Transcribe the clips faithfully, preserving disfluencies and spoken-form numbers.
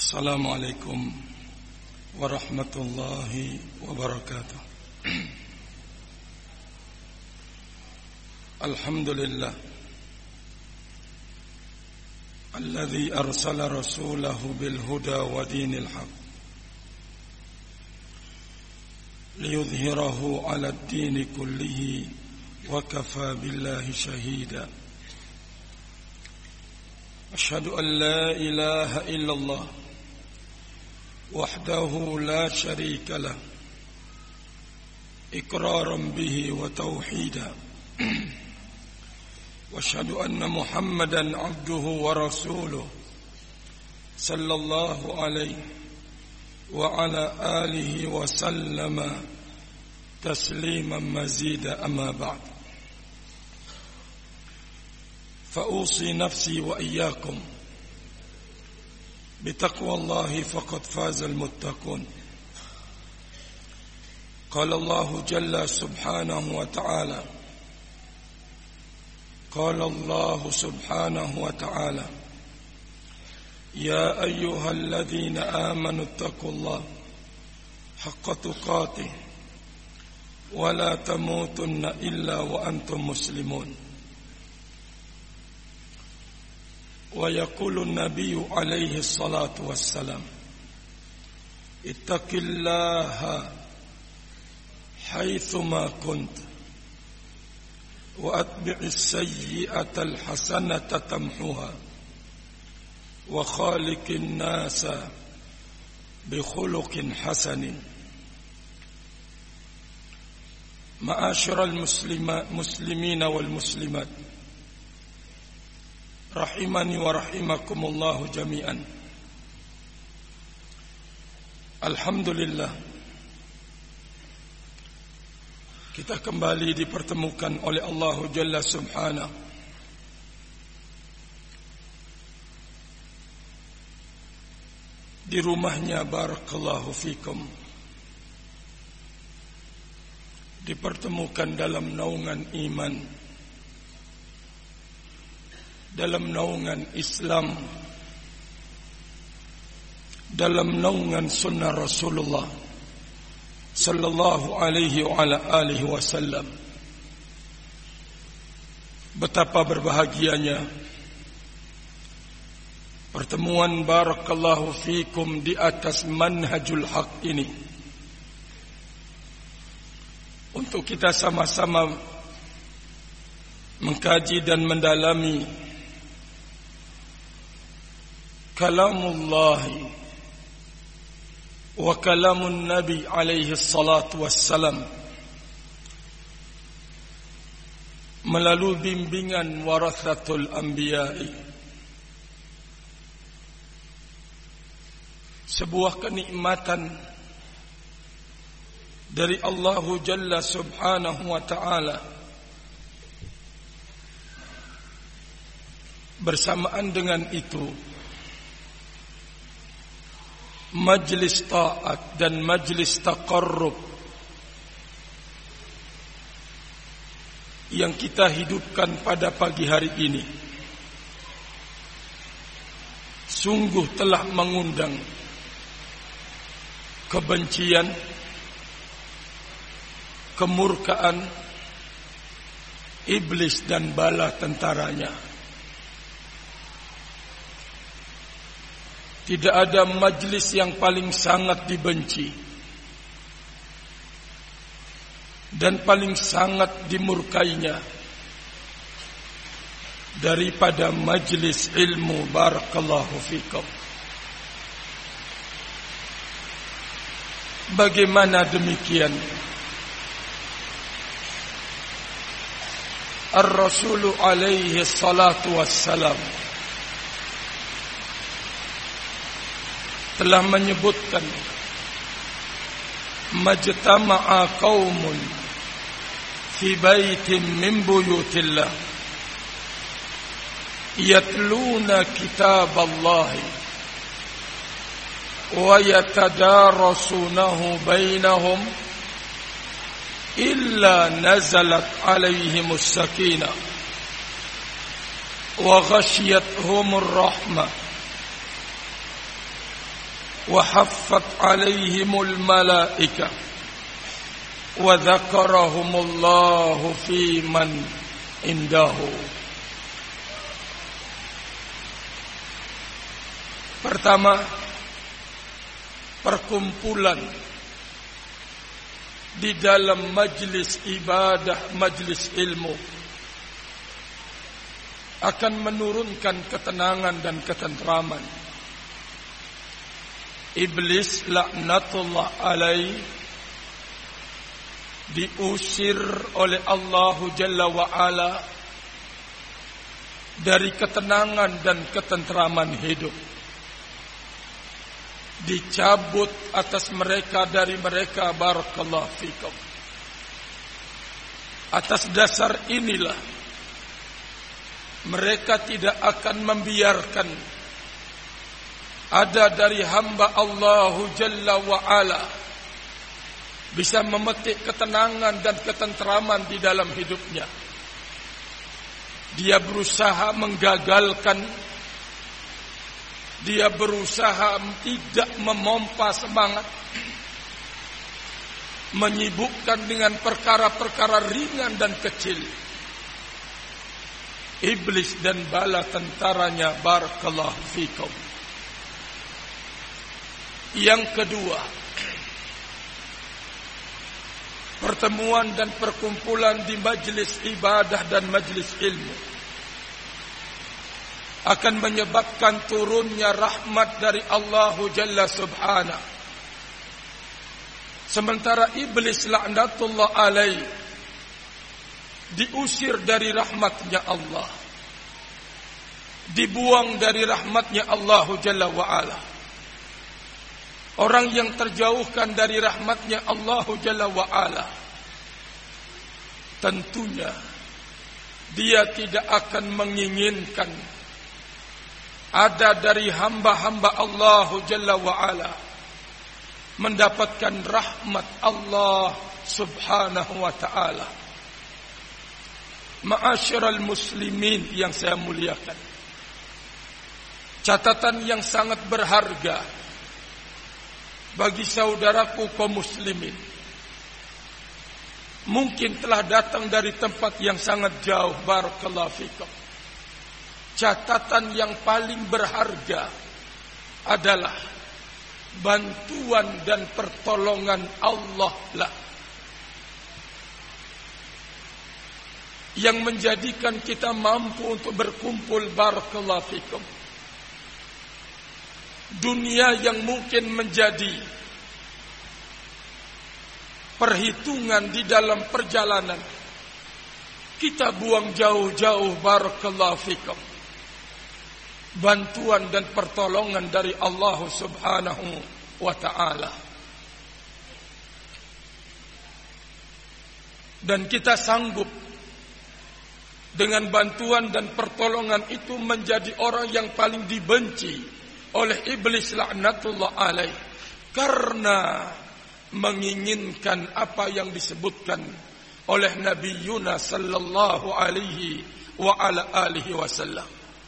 Assalamualaikum warahmatullahi wabarakatuh. Alhamdulillah alladzi arsala rasulahu bil huda wa dinil haq liyudhhirahu 'ala ad-din kullihi wa kafa billahi shahida. Asyhadu an la ilaha illallah wahdahu la syarika lah iqraran bihi wa tauhida. Wa asyhadu anna Muhammadan abduhu wa rasuluh sallallahu alaihi wa ala alihi wa sallama tasliman mazida, amma ba'd. Fa usi nafsi wa iyyakum بتقوى الله فقد فاز المتقون. قال الله جل سبحانه وتعالى قال الله سبحانه وتعالى يا أيها الذين آمنوا اتقوا الله حق تقاته ولا تموتن إلا وأنتم مسلمون. ويقول النبي عليه الصلاة والسلام اتق الله حيثما كنت وأتبع السيئة الحسنة تمحوها وخالق الناس بخلق حسن. معاشر المسلمين والمسلمات rahimani wa rahimakumullahu jami'an. Alhamdulillah, kita kembali dipertemukan oleh Allah Jalla Subhanahu di rumahnya. Barakallahu fikum. Dipertemukan dalam naungan iman, dalam naungan Islam, dalam naungan sunnah Rasulullah sallallahu alaihi wa ala alihi wasallam. Betapa berbahagianya pertemuan barakallahu fikum di atas manhajul haq ini, untuk kita sama-sama mengkaji dan mendalami kalamullah wa kalamun Nabi alaihi salatu wassalam melalui bimbingan warathatul anbiya'i. Sebuah kenikmatan dari Allah Jalla Subhanahu wa ta'ala. Bersamaan dengan itu, majlis taat dan majlis taqarrub yang kita hidupkan pada pagi hari ini sungguh telah mengundang kebencian, kemurkaan iblis dan bala tentaranya. Tidak ada majlis yang paling sangat dibenci dan paling sangat dimurkainya daripada majlis ilmu. Barakallahu fikum. Bagaimana demikian? Ar-Rasulu alaihi salatu wassalam telah menyebutkan majtama'a qaumun fi baitin min buyutillah yatluna kitaballahi wa yatadarasunahu bainahum illa nazalat alaihimus sakinah wa ghashiyatuhumur rahmah wa haffat alaihimul malaika wa dzakarahumullahu fi man indahu. Pertama, perkumpulan di dalam majlis ibadah, majlis ilmu akan menurunkan ketenangan dan ketentraman. Iblis laknatullah alaih diusir oleh Allah Jalla wa'ala dari ketenangan dan ketentraman hidup. Dicabut atas mereka dari mereka, barakallahu fikum. Atas dasar inilah mereka tidak akan membiarkan ada dari hamba Allah Jalla wa'ala bisa memetik ketenangan dan ketentraman di dalam hidupnya. Dia berusaha menggagalkan, dia berusaha tidak memompa semangat, menyibukkan dengan perkara-perkara ringan dan kecil. Iblis dan bala tentaranya, barakallahu fikum. Yang kedua, pertemuan dan perkumpulan di majlis ibadah dan majlis ilmu akan menyebabkan turunnya rahmat dari Allah Jalla Subhanahu. Sementara iblis laknatullah alaih diusir dari rahmatnya Allah, dibuang dari rahmatnya Allah Jalla wa'ala. Orang yang terjauhkan dari rahmatnya Allah Jalla wa'ala, tentunya dia tidak akan menginginkan ada dari hamba-hamba Allah Jalla wa'ala mendapatkan rahmat Allah Subhanahu wa ta'ala. Ma'asyiral muslimin yang saya muliakan, catatan yang sangat berharga bagi saudaraku kaum muslimin, mungkin telah datang dari tempat yang sangat jauh, barakallahu fikum. Catatan yang paling berharga adalah bantuan dan pertolongan Allah lah yang menjadikan kita mampu untuk berkumpul, barakallahu fikum. Dunia yang mungkin menjadi perhitungan di dalam perjalanan, kita buang jauh-jauh, barakallahu fikum, bantuan dan pertolongan dari Allah Subhanahu wa ta'ala. Dan kita sanggup dengan bantuan dan pertolongan itu menjadi orang yang paling dibenci oleh iblis laknatullah alaih, karena menginginkan apa yang disebutkan oleh Nabi Yunus sallallahu alaihi wa ala alihi wasallam.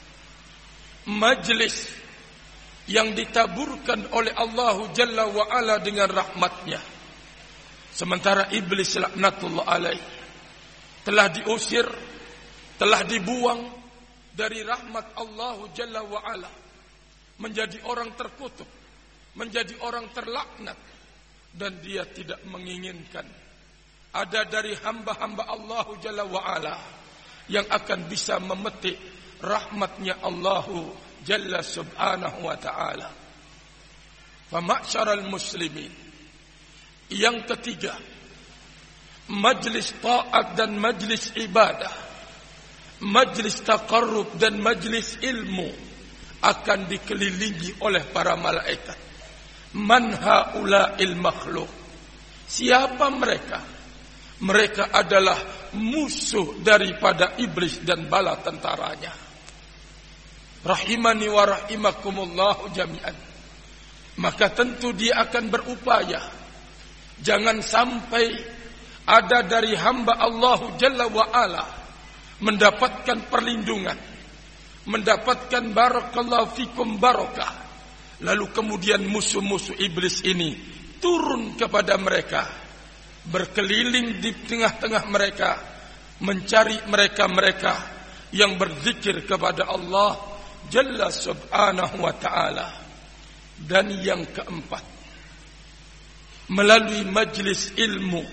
Majlis yang ditaburkan oleh Allah Jalla wa'ala dengan rahmatnya, sementara iblis laknatullah alaih telah diusir, telah dibuang dari rahmat Allah Jalla wa'ala, menjadi orang terkutuk, menjadi orang terlaknat. Dan dia tidak menginginkan ada dari hamba-hamba Allah Jalla wa'ala yang akan bisa memetik rahmatnya Allah Jalla Subhanahu wa ta'ala. Fama'syaral muslimin, yang ketiga, majlis ta'at dan majlis ibadah, majlis taqarrub dan majlis ilmu akan dikelilingi oleh para malaikat. Man haula'il makhluk, siapa mereka? Mereka adalah musuh daripada iblis dan bala tentaranya. Rahimani wa rahimakumullah jami'an. Maka tentu dia akan berupaya jangan sampai ada dari hamba Allah Jalla wa'ala mendapatkan perlindungan, mendapatkan barakallahu fikum barakah, Lalu kemudian musuh-musuh iblis ini turun kepada mereka, berkeliling di tengah-tengah mereka, mencari mereka-mereka yang berzikir kepada Allah Jalla Subhanahu wa ta'ala. Dan yang keempat, melalui majlis ilmu,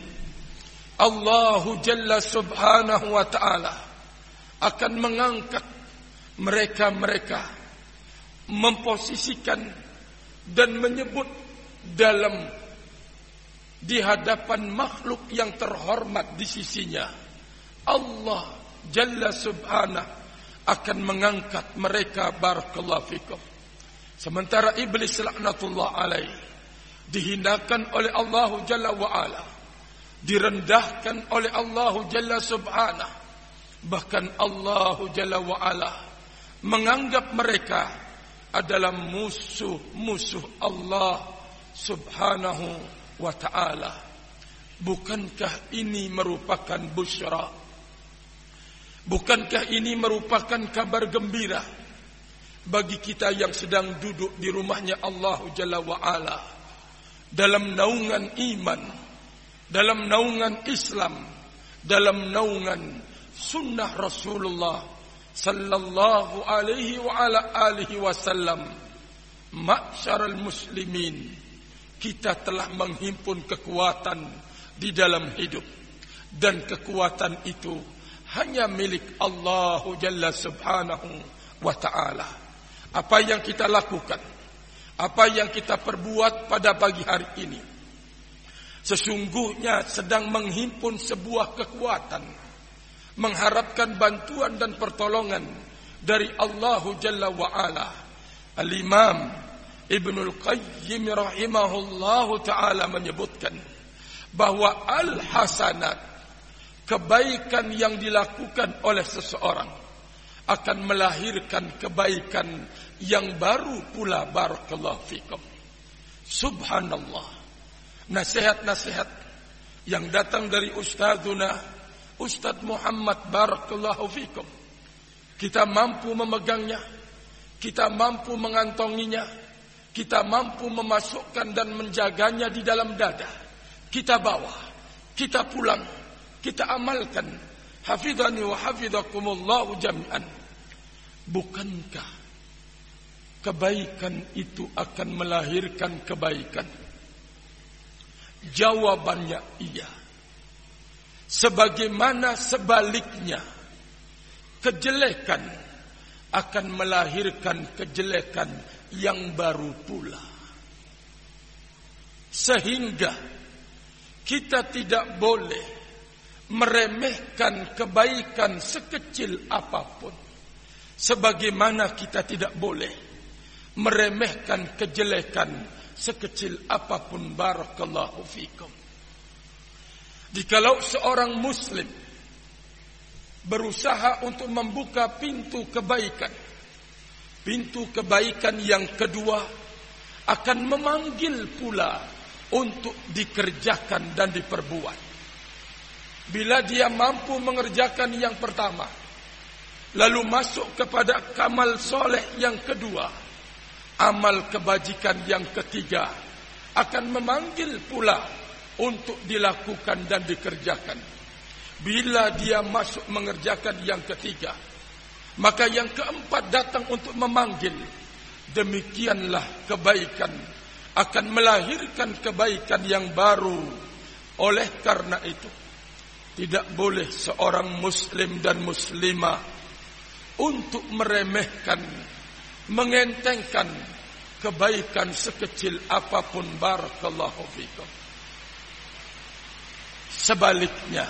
Allah Jalla Subhanahu wa ta'ala akan mengangkat mereka-mereka, memposisikan dan menyebut dalam di hadapan makhluk yang terhormat di sisinya. Allah Jalla Subhanahu akan mengangkat mereka, barakallahu fikum. Sementara iblis laknatullah alaih dihinakan oleh Allah Jalla wa ala, direndahkan oleh Allah Jalla Subhanahu. Bahkan Allah Jalla wa ala menganggap mereka adalah musuh-musuh Allah Subhanahu wa ta'ala. Bukankah ini merupakan busyra? Bukankah ini merupakan kabar gembira bagi kita yang sedang duduk di rumahnya Allah Jalla wa ala, dalam naungan iman, dalam naungan Islam, dalam naungan sunnah Rasulullah sallallahu alaihi wa ala alihi wasallam. Ma'syaral muslimin, kita telah menghimpun kekuatan di dalam hidup, dan kekuatan itu hanya milik Allah Jalla Subhanahu wa ta'ala. Apa yang kita lakukan, apa yang kita perbuat pada pagi hari ini, sesungguhnya sedang menghimpun sebuah kekuatan, mengharapkan bantuan dan pertolongan dari Allah Jalla wa ala. Al-Imam Ibnul Qayyim rahimahullahu ta'ala menyebutkan bahwa al-hasanat, kebaikan yang dilakukan oleh seseorang, akan melahirkan kebaikan yang baru pula, barakallahu fikum. Subhanallah. Nasihat-nasihat yang datang dari Ustadzuna Ustadz Muhammad, barakallahu fikum, kita mampu memegangnya, kita mampu mengantonginya, kita mampu memasukkan dan menjaganya di dalam dada. Kita bawa, kita pulang, kita amalkan. Hafidhani wa hafidhakumullahu jami'an. Bukankah kebaikan itu akan melahirkan kebaikan? Jawabannya iya. Sebagaimana sebaliknya, kejelekan akan melahirkan kejelekan yang baru pula. Sehingga kita tidak boleh meremehkan kebaikan sekecil apapun, sebagaimana kita tidak boleh meremehkan kejelekan sekecil apapun, barakallahu fikum. Jikalau seorang muslim berusaha untuk membuka pintu kebaikan, pintu kebaikan yang kedua akan memanggil pula untuk dikerjakan dan diperbuat. Bila dia mampu mengerjakan yang pertama, lalu masuk kepada amal soleh yang kedua, amal kebajikan yang ketiga akan memanggil pula untuk dilakukan dan dikerjakan. Bila dia masuk mengerjakan yang ketiga, maka yang keempat datang untuk memanggil. Demikianlah kebaikan akan melahirkan kebaikan yang baru. Oleh karena itu, tidak boleh seorang muslim dan muslimah untuk meremehkan, mengentengkan kebaikan sekecil apapun, barakallahu fikum. Sebaliknya,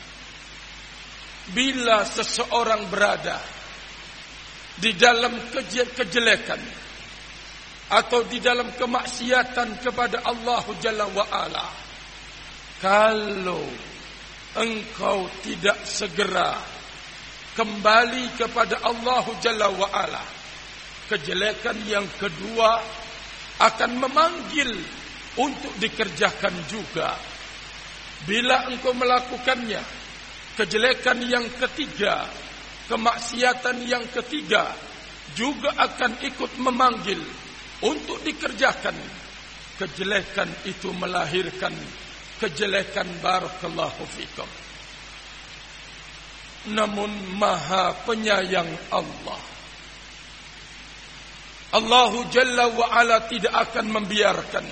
bila seseorang berada di dalam kejelekan atau di dalam kemaksiatan kepada Allah Jalla wa'ala, kalau engkau tidak segera kembali kepada Allah Jalla wa'ala, kejelekan yang kedua akan memanggil untuk dikerjakan juga. Bila engkau melakukannya, kejelekan yang ketiga, kemaksiatan yang ketiga juga akan ikut memanggil untuk dikerjakan, kejelekan itu melahirkan kejelekan. Barakallahu fikum. Namun Maha Penyayang Allah, Allahu Jalla wa Ala tidak akan membiarkan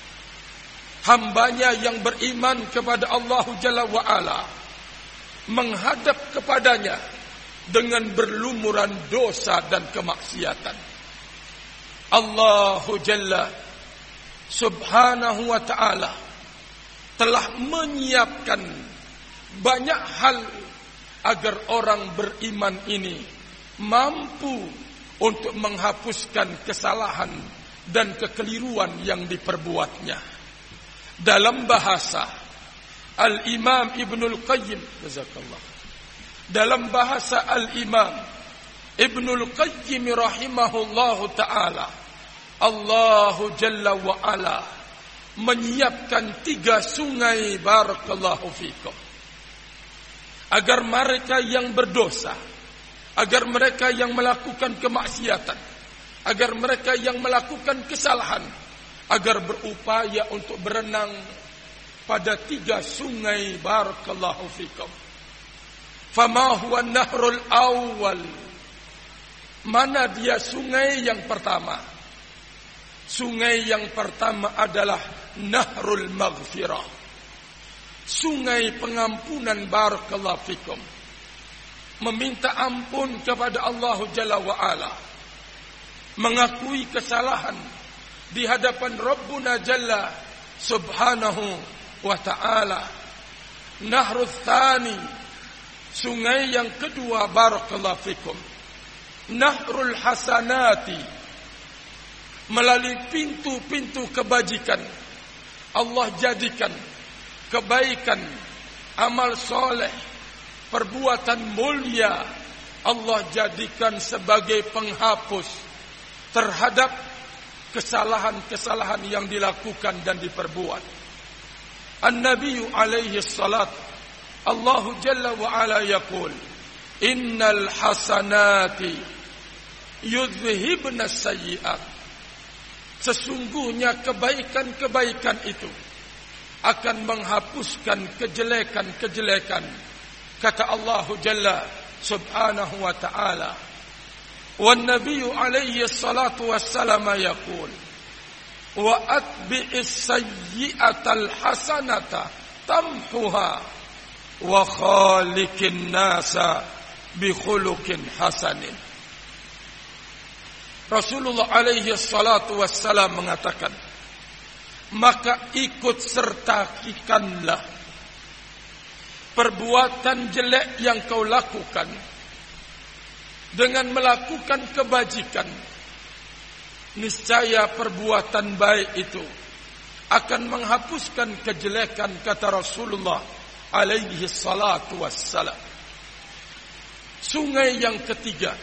hambanya yang beriman kepada Allahu Jalla wa Ala menghadap kepadanya dengan berlumuran dosa dan kemaksiatan. Allahu Jalla Subhanahu wa Ta'ala telah menyiapkan banyak hal agar orang beriman ini mampu untuk menghapuskan kesalahan dan kekeliruan yang diperbuatnya. Dalam bahasa Al-Imam Ibnul Qayyim, jazakallah. Dalam bahasa Al-Imam Ibnul Qayyim rahimahullahu ta'ala, Allahu Jalla wa Ala menyiapkan tiga sungai, barakallahu fikum, agar mereka yang berdosa, agar mereka yang melakukan kemaksiatan, agar mereka yang melakukan kesalahan, agar berupaya untuk berenang pada tiga sungai, barakallahu fikum. Fama huwa nahrul awal? Mana dia sungai yang pertama? Sungai yang pertama adalah Nahrul Maghfirah, sungai pengampunan, barakallahu fikum. Meminta ampun kepada Allah Jalla wa Ala, mengakui kesalahan di hadapan Rabbuna Jalla Subhanahu wa Ta'ala. Nahrul Thani, sungai yang kedua, barakallahu fikum, Nahrul Hasanati, melalui pintu-pintu kebajikan Allah jadikan kebaikan, amal soleh, perbuatan mulia, Allah jadikan sebagai penghapus terhadap kesalahan-kesalahan yang dilakukan dan diperbuat. An-Nabi alaihi salat, Allahu Jalla wa Ala yaqul, innal hasanati yudhhibna sayyi'at. Sesungguhnya kebaikan-kebaikan itu akan menghapuskan kejelekan-kejelekan. Kata Allah Jalla Subhanahu wa Ta'ala. Wan Nabiyyu alaihi salatu wassalam yaqul, wa atbi'is sayyi'atal hasanata tamhuha wa khaliqin nasa bi khuluqin hasanin. Rasulullah alaihi salatu wassalam mengatakan, maka ikut sertakanlah perbuatan jelek yang kau lakukan dengan melakukan kebajikan. Niscaya perbuatan baik itu akan menghapuskan kejelekan, kata Rasulullah alaihi salatu wassalam. Sungai yang ketiga,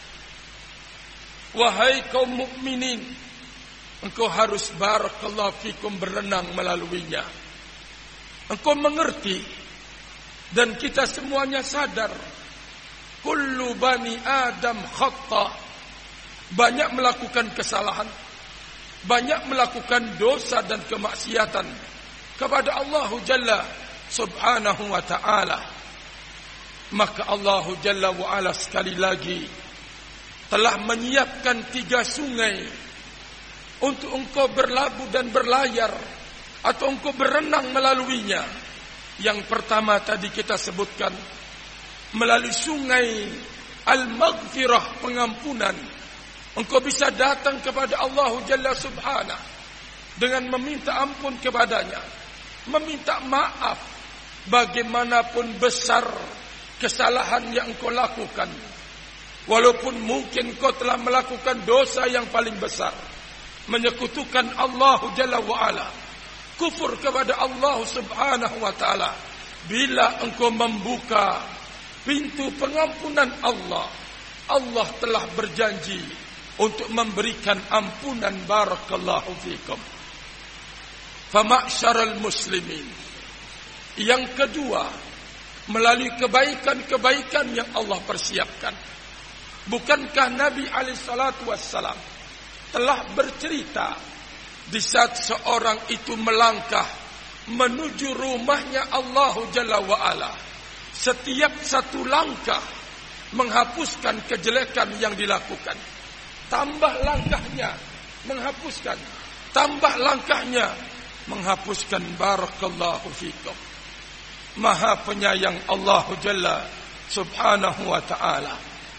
wahai kaum mukminin, engkau harus, barakallahu fikum, berenang melaluinya. Engkau mengerti, dan kita semuanya sadar, kullu bani Adam khata, banyak melakukan kesalahan, banyak melakukan dosa dan kemaksiatan kepada Allah Jalla Subhanahu wa Ta'ala. Maka Allah Jalla wa Ala sekali lagi telah menyiapkan tiga sungai untuk engkau berlabuh dan berlayar, atau engkau berenang melaluinya. Yang pertama tadi kita sebutkan, melalui sungai Al-Maghfirah, pengampunan. Engkau bisa datang kepada Allah Jalla Subhanahu dengan meminta ampun kepadanya, meminta maaf bagaimanapun besar kesalahan yang engkau lakukan. Walaupun mungkin kau telah melakukan dosa yang paling besar, menyekutukan Allah Jalla wa'ala, kufur kepada Allah Subhanahu wa Ta'ala. Bila engkau membuka pintu pengampunan Allah, Allah telah berjanji untuk memberikan ampunan, barakallahu fikum. Fama'syaral muslimin, yang kedua, melalui kebaikan-kebaikan yang Allah persiapkan. Bukankah Nabi alaihi salatu wassalam telah bercerita di saat seorang itu melangkah menuju rumahnya Allah Jalla wa'ala. Setiap satu langkah menghapuskan kejelekan yang dilakukan. Tambah langkahnya menghapuskan. Tambah langkahnya menghapuskan. Barakallahu fikum. Maha penyayang Allah Jalla subhanahu wa ta'ala.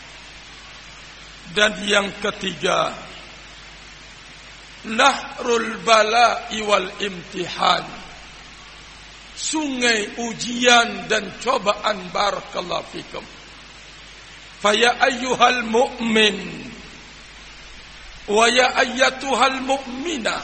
Dan yang ketiga, nahrul bala'i wal imtihan, sungai ujian dan cobaan. Barakallahu fikum. Faya ayyuhal mu'min wa ya ayyatuhal mu'minah,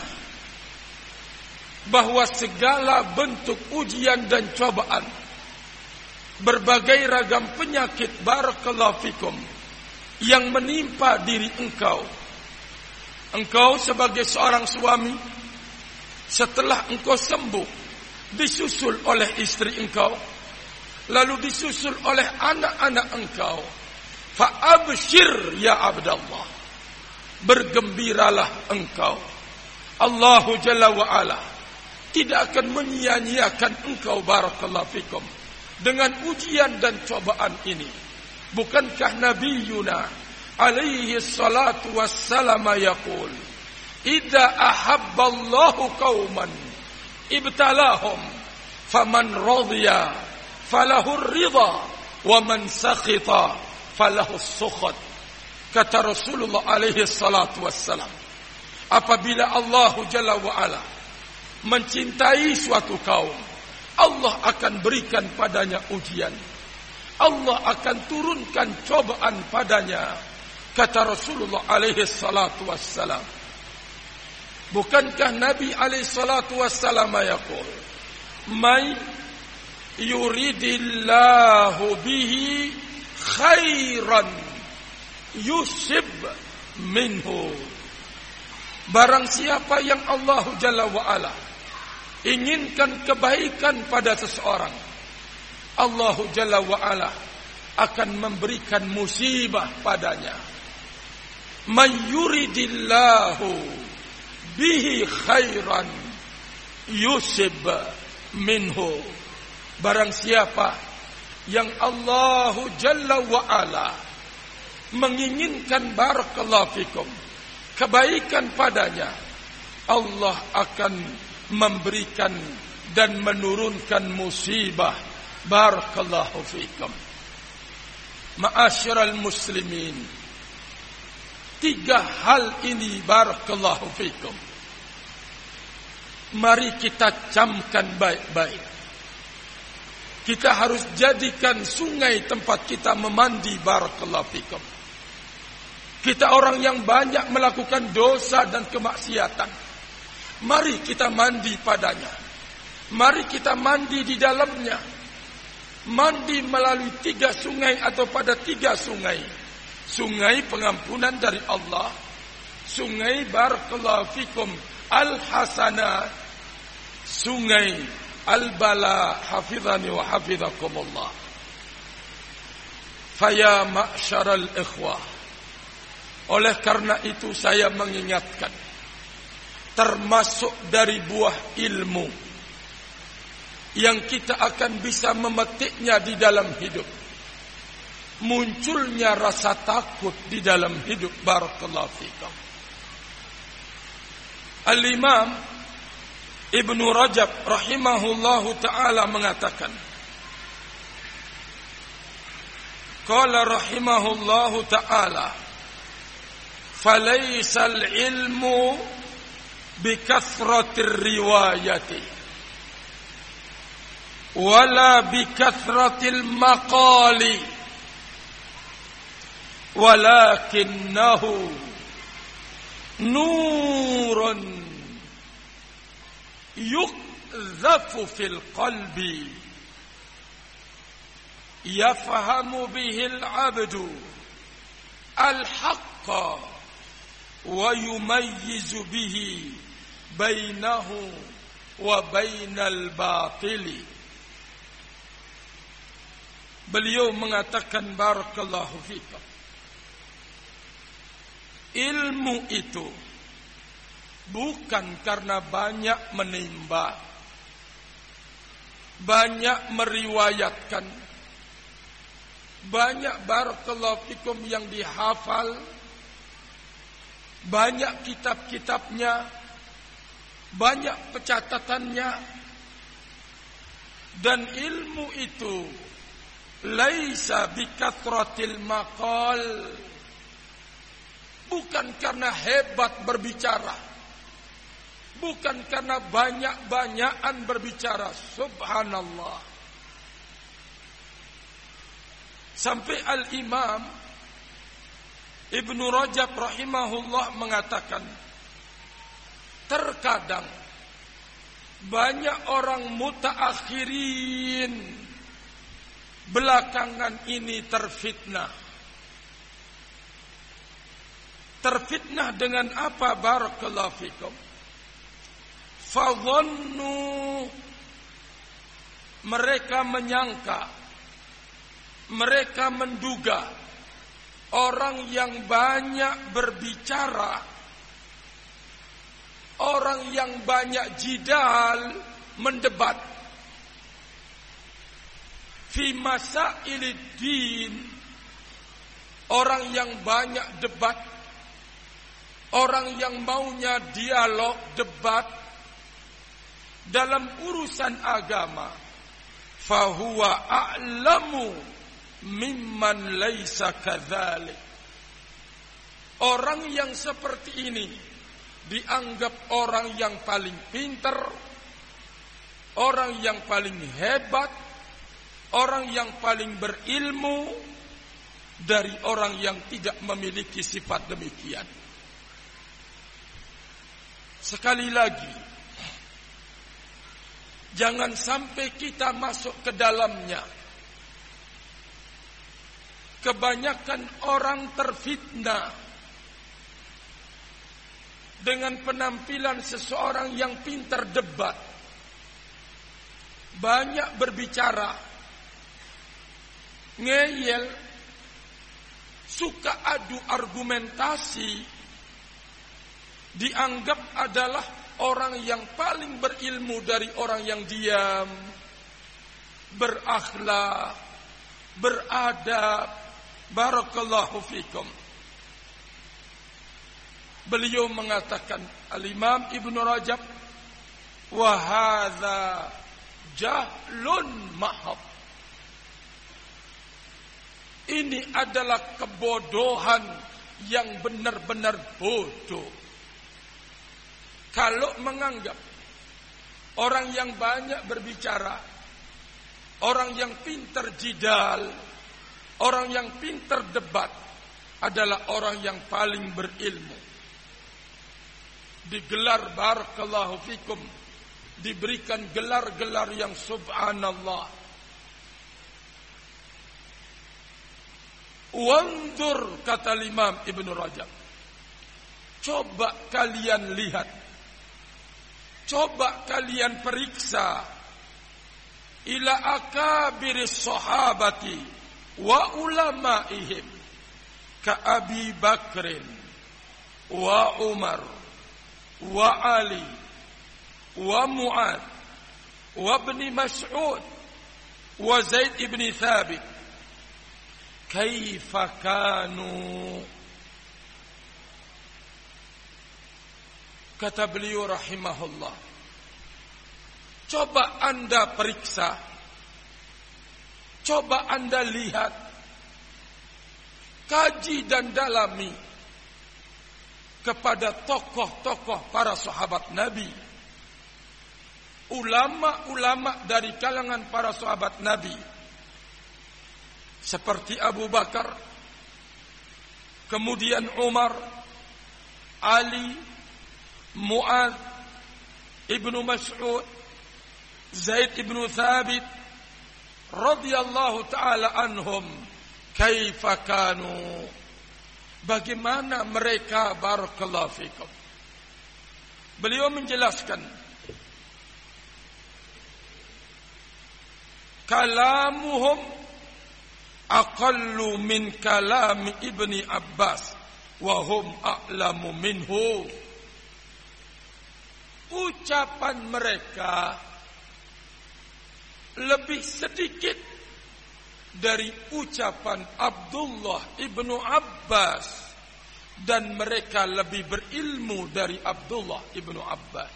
bahwa segala bentuk ujian dan cobaan, berbagai ragam penyakit, barakallahu fikum, yang menimpa diri engkau. Engkau sebagai seorang suami, setelah engkau sembuh, disusul oleh istri engkau, lalu disusul oleh anak-anak engkau. Fa'abshir ya abdallah, bergembiralah engkau. Allahu Jalla wa'ala tidak akan menyia-nyiakan engkau, barakallahu fikum, dengan ujian dan cobaan ini. Bukankah Nabi Yuna alaihi salatu wassalam yaqul, idza ahabballahu qauman ibtalahum faman radhiya falahu ridha wa man sakhita falahu sukhat. Kata Rasulullah alaihi salatu wassalam, apabila Allah Jalla wa'ala mencintai suatu kaum, Allah akan berikan padanya ujian, Allah akan turunkan cobaan padanya. Kata Rasulullah alaihi salatu wassalam, bukankah Nabi alaihi salatu wassalam yaqul, may yuridillahu bihi khairan yusib minhu, barang siapa yang Allah Jalla wa'ala inginkan kebaikan pada seseorang, Allah Jalla wa'ala akan memberikan musibah padanya. Man yuridillahu bihi khairan yusib minhu, barang siapa yang Allah Jalla wa'ala menginginkan, barakallahu fikum, kebaikan padanya, Allah akan memberikan dan menurunkan musibah. Barakallahu fikum. Ma'asyiral muslimin, tiga hal ini, barakallahu fikum, mari kita camkan baik-baik. Kita harus jadikan sungai tempat kita memandi. Barakallahu fikum. Kita orang yang banyak melakukan dosa dan kemaksiatan, mari kita mandi padanya. Mari kita mandi di dalamnya. Mandi melalui tiga sungai atau pada tiga sungai. Sungai pengampunan dari Allah, sungai barakallahu fikum al-hasanat, sungai al-bala, hafizani wa hafizakumullah. Faya ma'syaral ikhwah, oleh karena itu saya mengingatkan, termasuk dari buah ilmu yang kita akan bisa memetiknya di dalam hidup, munculnya rasa takut di dalam hidup. Barakallahu fikum. Al-Imam Ibnu Rajab rahimahullahu ta'ala mengatakan, qala rahimahullahu ta'ala, falaisal ilmu bikathratir riwayati wala bikathratil maqali walakinnahu nurun yuqdhafu fil qalbi yafhamu bihil abdu al-haqqa wa yumayyizu bihi bainahu wa bainal batili. Beliau mengatakan, barakallahu fikum, ilmu itu bukan karena banyak menimba, banyak meriwayatkan, banyak barakallahu fikum yang dihafal, banyak kitab-kitabnya, banyak pencatatannya, dan ilmu itu laisa bikathratil maqal, bukan karena hebat berbicara, bukan karena banyak-banyakan berbicara. Subhanallah. Sampai Al-Imam Ibnu Rajab rahimahullah mengatakan, terkadang banyak orang mutaakhirin belakangan ini terfitnah. Terfitnah dengan apa? Barakallahu fikum. Fadhannu, mereka menyangka, mereka menduga orang yang banyak berbicara, orang yang banyak jidal, mendebat fi masailid din, orang yang banyak debat, orang yang maunya dialog, debat dalam urusan agama, fahuwa a'lamu mimman laisa kadzalik. Orang yang seperti ini dianggap orang yang paling pintar, orang yang paling hebat, orang yang paling berilmu dari orang yang tidak memiliki sifat demikian. Sekali lagi, jangan sampai kita masuk ke dalamnya. Kebanyakan orang terfitnah dengan penampilan seseorang yang pintar debat, banyak berbicara, ngeyel, suka adu argumentasi, dianggap adalah orang yang paling berilmu dari orang yang diam, berakhlak, beradab. Barakallahu fikum. Beliau mengatakan, Al-Imam Ibnu Rajab, wa hadza jahlun mahab. Ini adalah kebodohan yang benar-benar bodoh. Kalau menganggap orang yang banyak berbicara, orang yang pintar jidal, orang yang pintar debat adalah orang yang paling berilmu, digelar barakallahu fikum, diberikan gelar-gelar yang subhanallah. Wanzur, kata Imam Ibnu Rajab, coba kalian lihat, coba kalian periksa, ila akabiris sahabati wa ulamaihim ka Abi Bakrin wa Umar wa Ali wa Mu'ad wa Ibn Mas'ud wa Zaid ibn Thabit, kaifa kanu. Kata beliau rahimahullah, coba anda periksa, coba anda lihat, kaji dan dalami kepada tokoh-tokoh para sahabat Nabi, ulama-ulama dari kalangan para sahabat Nabi, seperti Abu Bakar, kemudian Umar, Ali, Mu'ad, Ibnu Mas'ud, Zaid ibn Thabit radhiyallahu ta'ala anhum, kaifa kanu, bagaimana mereka, barakallahu fikum. Beliau menjelaskan, kalamuhum aqallu min kalami Ibni Abbas wa hum a'lamu minhu. ucapan mereka lebih sedikit dari ucapan Abdullah ibnu Abbas, dan mereka lebih berilmu dari Abdullah ibnu Abbas.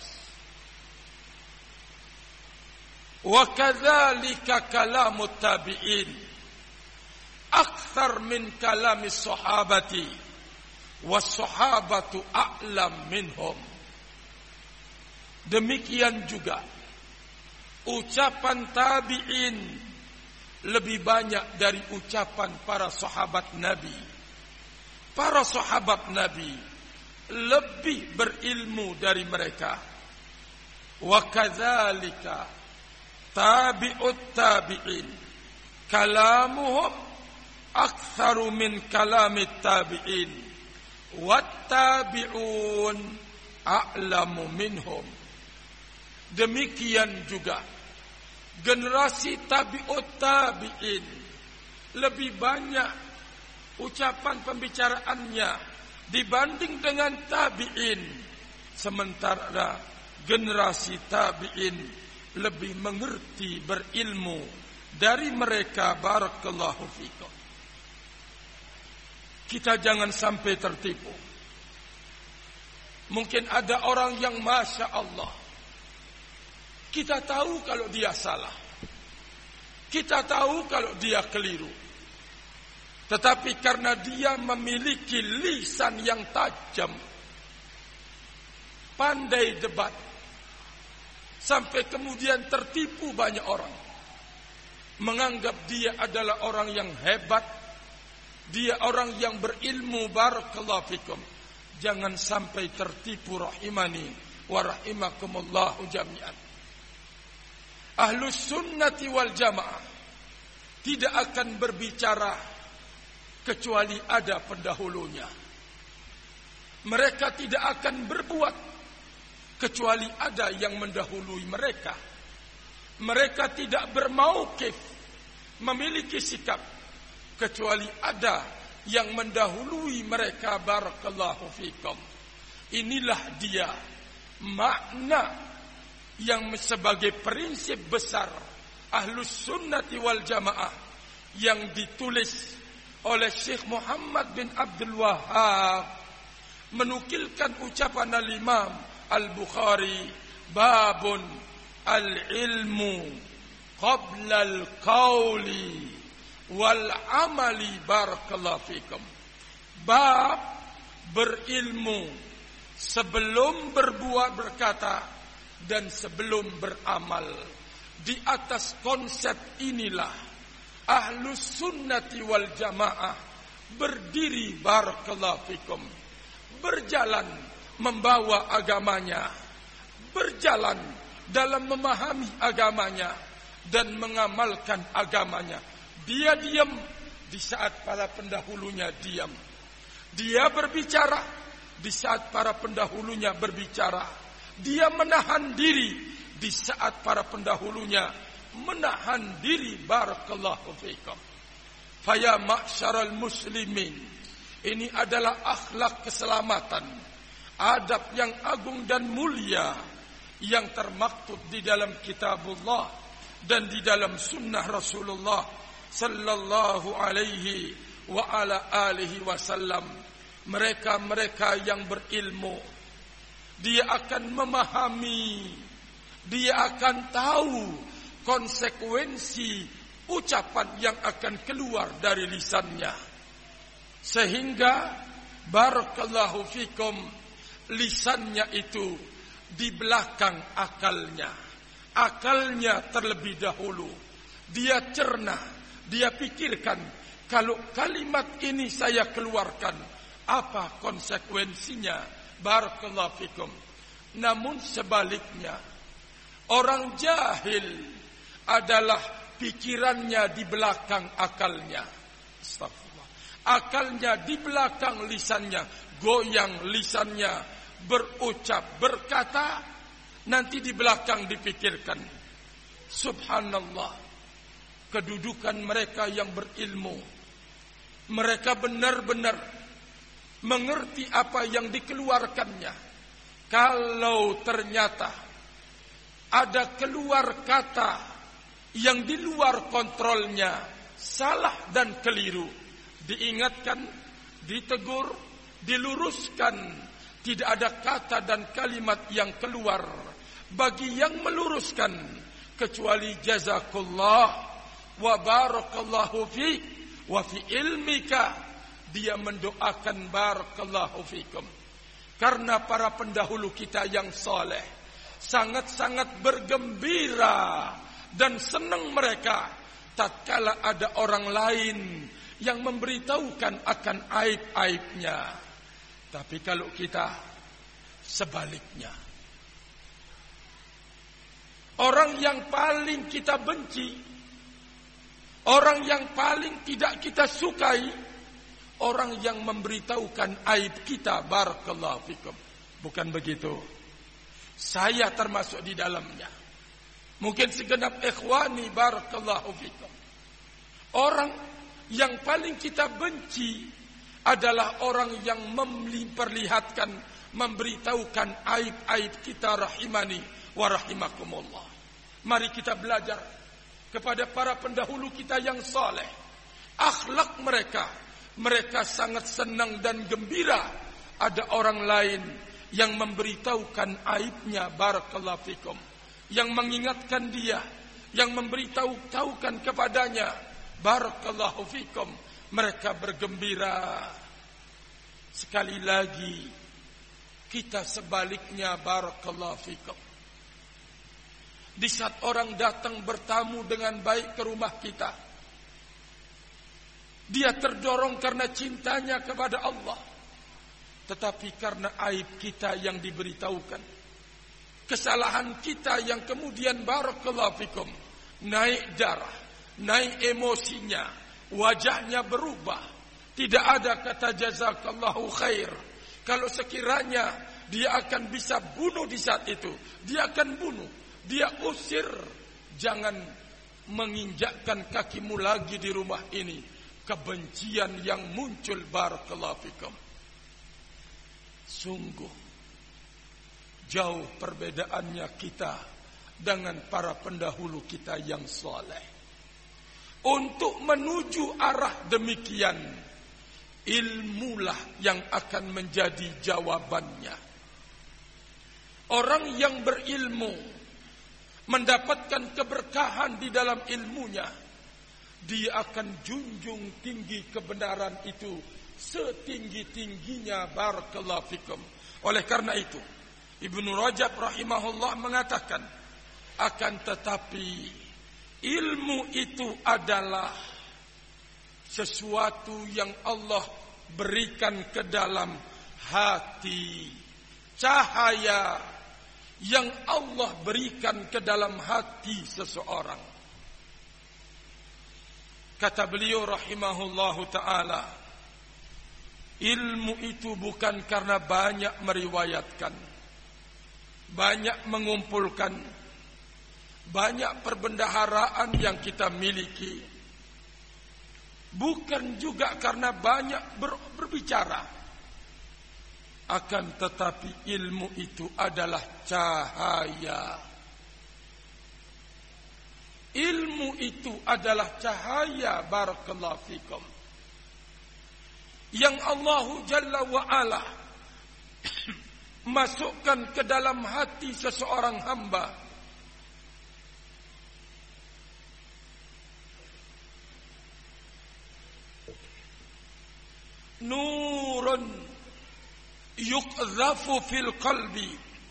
Wa kadzalika kalamut tabi'in akthar min kalamis sahabati was sahabatu a'lam minhum. Demikian juga ucapan tabi'in lebih banyak dari ucapan para sahabat Nabi. Para sahabat Nabi lebih berilmu dari mereka. Wa kadzalika tabi'ut tabi'in kalamuhum aktsaru min kalamit tabi'in wat tabi'un a'lamu minhum. Demikian juga generasi tabi'ut tabi'in lebih banyak ucapan pembicaraannya dibanding dengan tabi'in, sementara generasi tabi'in lebih mengerti, berilmu dari mereka. Barakallahu fikum. Kita jangan sampai tertipu. Mungkin ada orang yang Masya Allah, kita tahu kalau dia salah, kita tahu kalau dia keliru, tetapi karena dia memiliki lisan yang tajam, pandai debat, sampai kemudian tertipu banyak orang, menganggap dia adalah orang yang hebat, dia orang yang berilmu. Barakallahu fikum. Jangan sampai tertipu rahimani wa rahimakumullahu jami'an. Ahlus sunnati wal jamaah tidak akan berbicara kecuali ada pendahulunya. Mereka tidak akan berbuat kecuali ada yang mendahului mereka. Mereka tidak bermauqif, memiliki sikap, kecuali ada yang mendahului mereka. Barakallahu fikum. Inilah dia makna yang sebagai prinsip besar Ahlus Sunnati wal Jamaah yang ditulis oleh Syekh Muhammad bin Abdul Wahhab, menukilkan ucapan al-Imam Al-Bukhari, babun al-ilmu qabla al-qawli wal amali. Barakallahu fikum. Bab berilmu sebelum berbuat, berkata, dan sebelum beramal. Di atas konsep inilah Ahlus Sunnati wal Jamaah berdiri. Barakallahu fikum. Berjalan membawa agamanya, berjalan dalam memahami agamanya dan mengamalkan agamanya. Dia diam di saat para pendahulunya diam. Dia berbicara di saat para pendahulunya berbicara. Dia menahan diri di saat para pendahulunya menahan diri. Barakallahu fikum. Faya ma'syaral muslimin, ini adalah akhlak keselamatan, adab yang agung dan mulia yang termaktub di dalam kitabullah dan di dalam sunnah Rasulullah sallallahu alaihi wa ala alihi wasallam. Mereka-mereka yang berilmu, dia akan memahami, dia akan tahu konsekuensi ucapan yang akan keluar dari lisannya, sehingga barakallahu fikum, lisannya itu di belakang akalnya. Akalnya terlebih dahulu, dia cerna, dia pikirkan, kalau kalimat ini saya keluarkan, apa konsekuensinya? Barakallahu fikum. Namun sebaliknya, orang jahil adalah pikirannya di belakang akalnya. Astagfirullah. Akalnya di belakang lisannya, goyang lisannya, berucap, berkata, nanti di belakang dipikirkan. Subhanallah. Kedudukan mereka yang berilmu, mereka benar-benar mengerti apa yang dikeluarkannya. kalau ternyata ada keluar kata yang di luar kontrolnya, salah dan keliru, diingatkan, ditegur, diluruskan. Tidak ada kata dan kalimat yang keluar bagi yang meluruskan kecuali jazakallah wa barakallahu fiik wa fi ilmika. Dia mendoakan barakallahu fiikum. Karena para pendahulu kita yang saleh sangat-sangat bergembira dan senang mereka tatkala ada orang lain yang memberitahukan akan aib-aibnya. Tapi kalau kita sebaliknya, orang yang paling kita benci, orang yang paling tidak kita sukai, orang yang memberitahukan aib kita, barakallahu fikum. Bukan begitu? Saya termasuk di dalamnya. Mungkin segenap ikhwani, barakallahu fikum. Orang yang paling kita benci adalah orang yang memperlihatkan, memberitahukan aib-aib kita, rahimani wa rahimakumullah. Mari kita belajar kepada para pendahulu kita yang saleh. Akhlak mereka, mereka sangat senang dan gembira ada orang lain yang memberitahukan aibnya, barakallahu fikum, yang mengingatkan dia, yang memberitahukan kepadanya, barakallahu fikum. Mereka bergembira. Sekali lagi, kita sebaliknya, barakallahu fikum. Di saat orang datang bertamu dengan baik ke rumah kita, dia terdorong karena cintanya kepada Allah, tetapi karena aib kita yang diberitahukan, kesalahan kita yang kemudian, barakallahu fikum, naik darah, naik emosinya, wajahnya berubah. Tidak ada kata jazakallahu khair. Kalau sekiranya dia akan bisa bunuh di saat itu, dia akan bunuh. Dia usir, jangan menginjakkan kakimu lagi di rumah ini. Kebencian yang muncul, barakallahu fikum. Sungguh jauh perbedaannya kita dengan para pendahulu kita yang saleh. Untuk menuju arah demikian, ilmulah yang akan menjadi jawabannya. Orang yang berilmu mendapatkan keberkahan di dalam ilmunya, dia akan junjung tinggi kebenaran itu setinggi-tingginya, barakallahu fikum. Oleh karena itu, Ibnu Rajab rahimahullah mengatakan, akan tetapi ilmu itu adalah sesuatu yang Allah berikan ke dalam hati. Cahaya yang Allah berikan ke dalam hati seseorang. Kata beliau rahimahullahu ta'ala, ilmu itu bukan karena banyak meriwayatkan, banyak mengumpulkan, banyak perbendaharaan yang kita miliki, bukan juga karena banyak ber, berbicara, akan tetapi ilmu itu adalah cahaya. Ilmu itu adalah cahaya, barakallahu fikum, yang Allah Jalla wa'ala masukkan ke dalam hati seseorang hamba. Nurun yuqdhafu fil qalbi,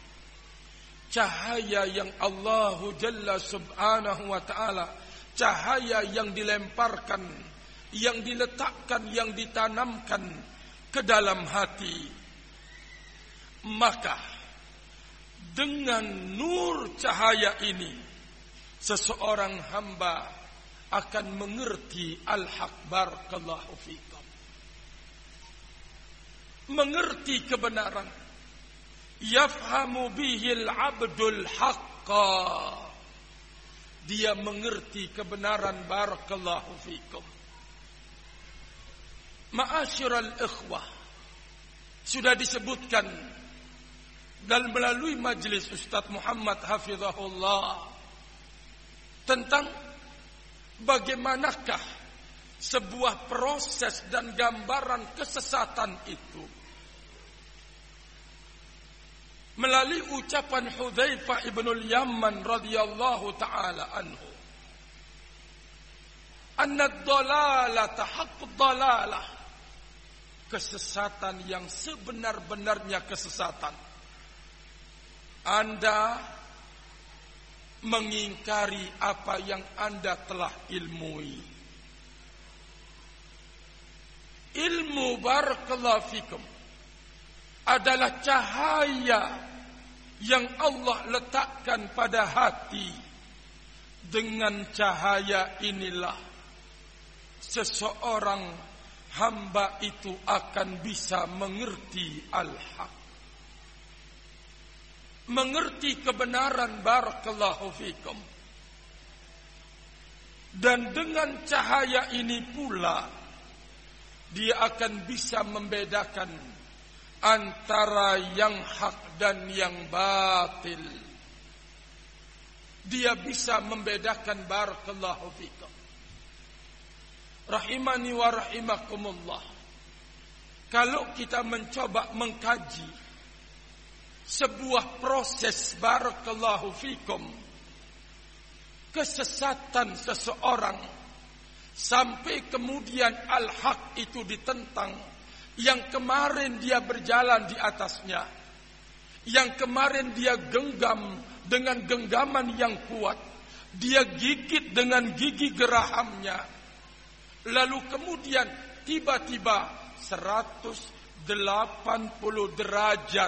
cahaya yang Allah Jalla subhanahu wa ta'ala, cahaya yang dilemparkan, yang diletakkan, yang ditanamkan ke dalam hati. Maka dengan nur cahaya ini, seseorang hamba akan mengerti al-haq, barakallahu fikum, mengerti kebenaran. Yafhamu bihil abdul haqqa, dia mengerti kebenaran, barakallahu fikum. Ma'asyiral ikhwah, sudah disebutkan dan melalui majelis Ustaz Muhammad hafizahullah tentang bagaimanakah sebuah proses dan gambaran kesesatan itu. Melalui ucapan Hudzaifah ibnul Yaman radhiyallahu taala anhu, anna ad-dalalata haqqud dalalah, kesesatan yang sebenar-benarnya kesesatan. Anda mengingkari apa yang Anda telah ilmui. Ilmu barakallahu fikum adalah cahaya yang Allah letakkan pada hati. Dengan cahaya inilah seseorang hamba itu akan bisa mengerti al-haq, mengerti kebenaran barakallahu fikum. Dan dengan cahaya ini pula dia akan bisa membedakan antara yang hak dan yang batil. Dia bisa membedakan barakallahu fikum. Rahimani wa rahimakumullah. Kalau kita mencoba mengkaji sebuah proses barakallahu fikum kesesatan seseorang sampai kemudian al-haq itu ditentang, yang kemarin dia berjalan di atasnya, yang kemarin dia genggam dengan genggaman yang kuat, dia gigit dengan gigi gerahamnya, lalu kemudian tiba-tiba seratus delapan puluh derajat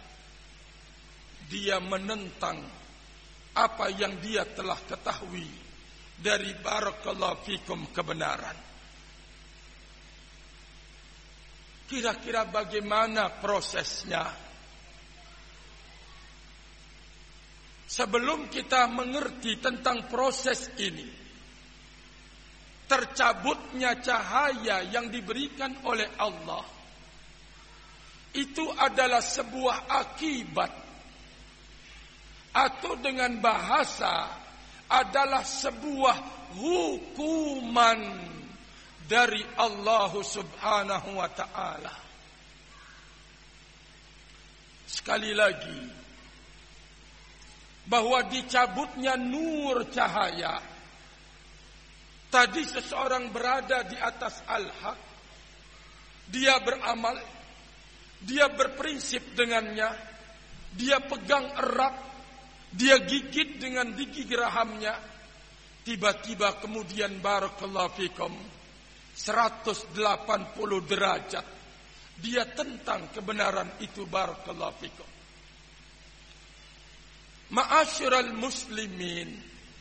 dia menentang apa yang dia telah ketahui dari barakallahu fikum kebenaran. Kira-kira bagaimana prosesnya? Sebelum kita mengerti tentang proses ini, tercabutnya cahaya yang diberikan oleh Allah itu adalah sebuah akibat, atau dengan bahasa adalah sebuah hukuman dari Allah subhanahu wa ta'ala. Sekali lagi, bahwa dicabutnya nur cahaya. Tadi seseorang berada di atas al-haq, dia beramal, dia berprinsip dengannya, dia pegang erat, dia gigit dengan gigi gerahamnya. Tiba-tiba kemudian barakallahu fikum seratus delapan puluh derajat dia tentang kebenaran itu barakallahu fikum. Ma'asyiral muslimin,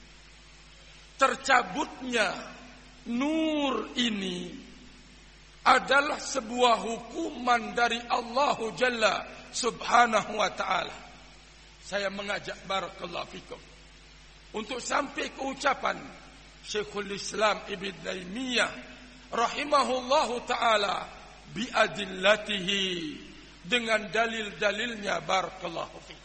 tercabutnya nur ini adalah sebuah hukuman dari Allah Jalla subhanahu wa ta'ala. Saya mengajak barakallahu fikum untuk sampai ke ucapan Syekhul Islam Ibn Taimiyah rahimahullahu ta'ala biadillatihi, dengan dalil-dalilnya barakallahu fikum.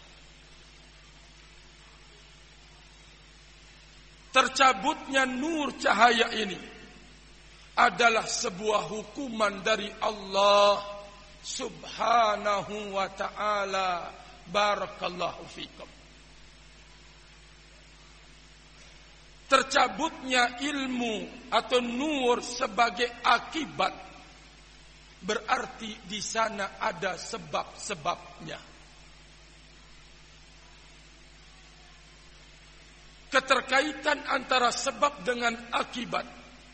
Tercabutnya nur cahaya ini adalah sebuah hukuman dari Allah subhanahu wa ta'ala barakallahu fikum. Tercabutnya ilmu atau nur sebagai akibat, berarti di sana ada sebab-sebabnya. Keterkaitan antara sebab dengan akibat,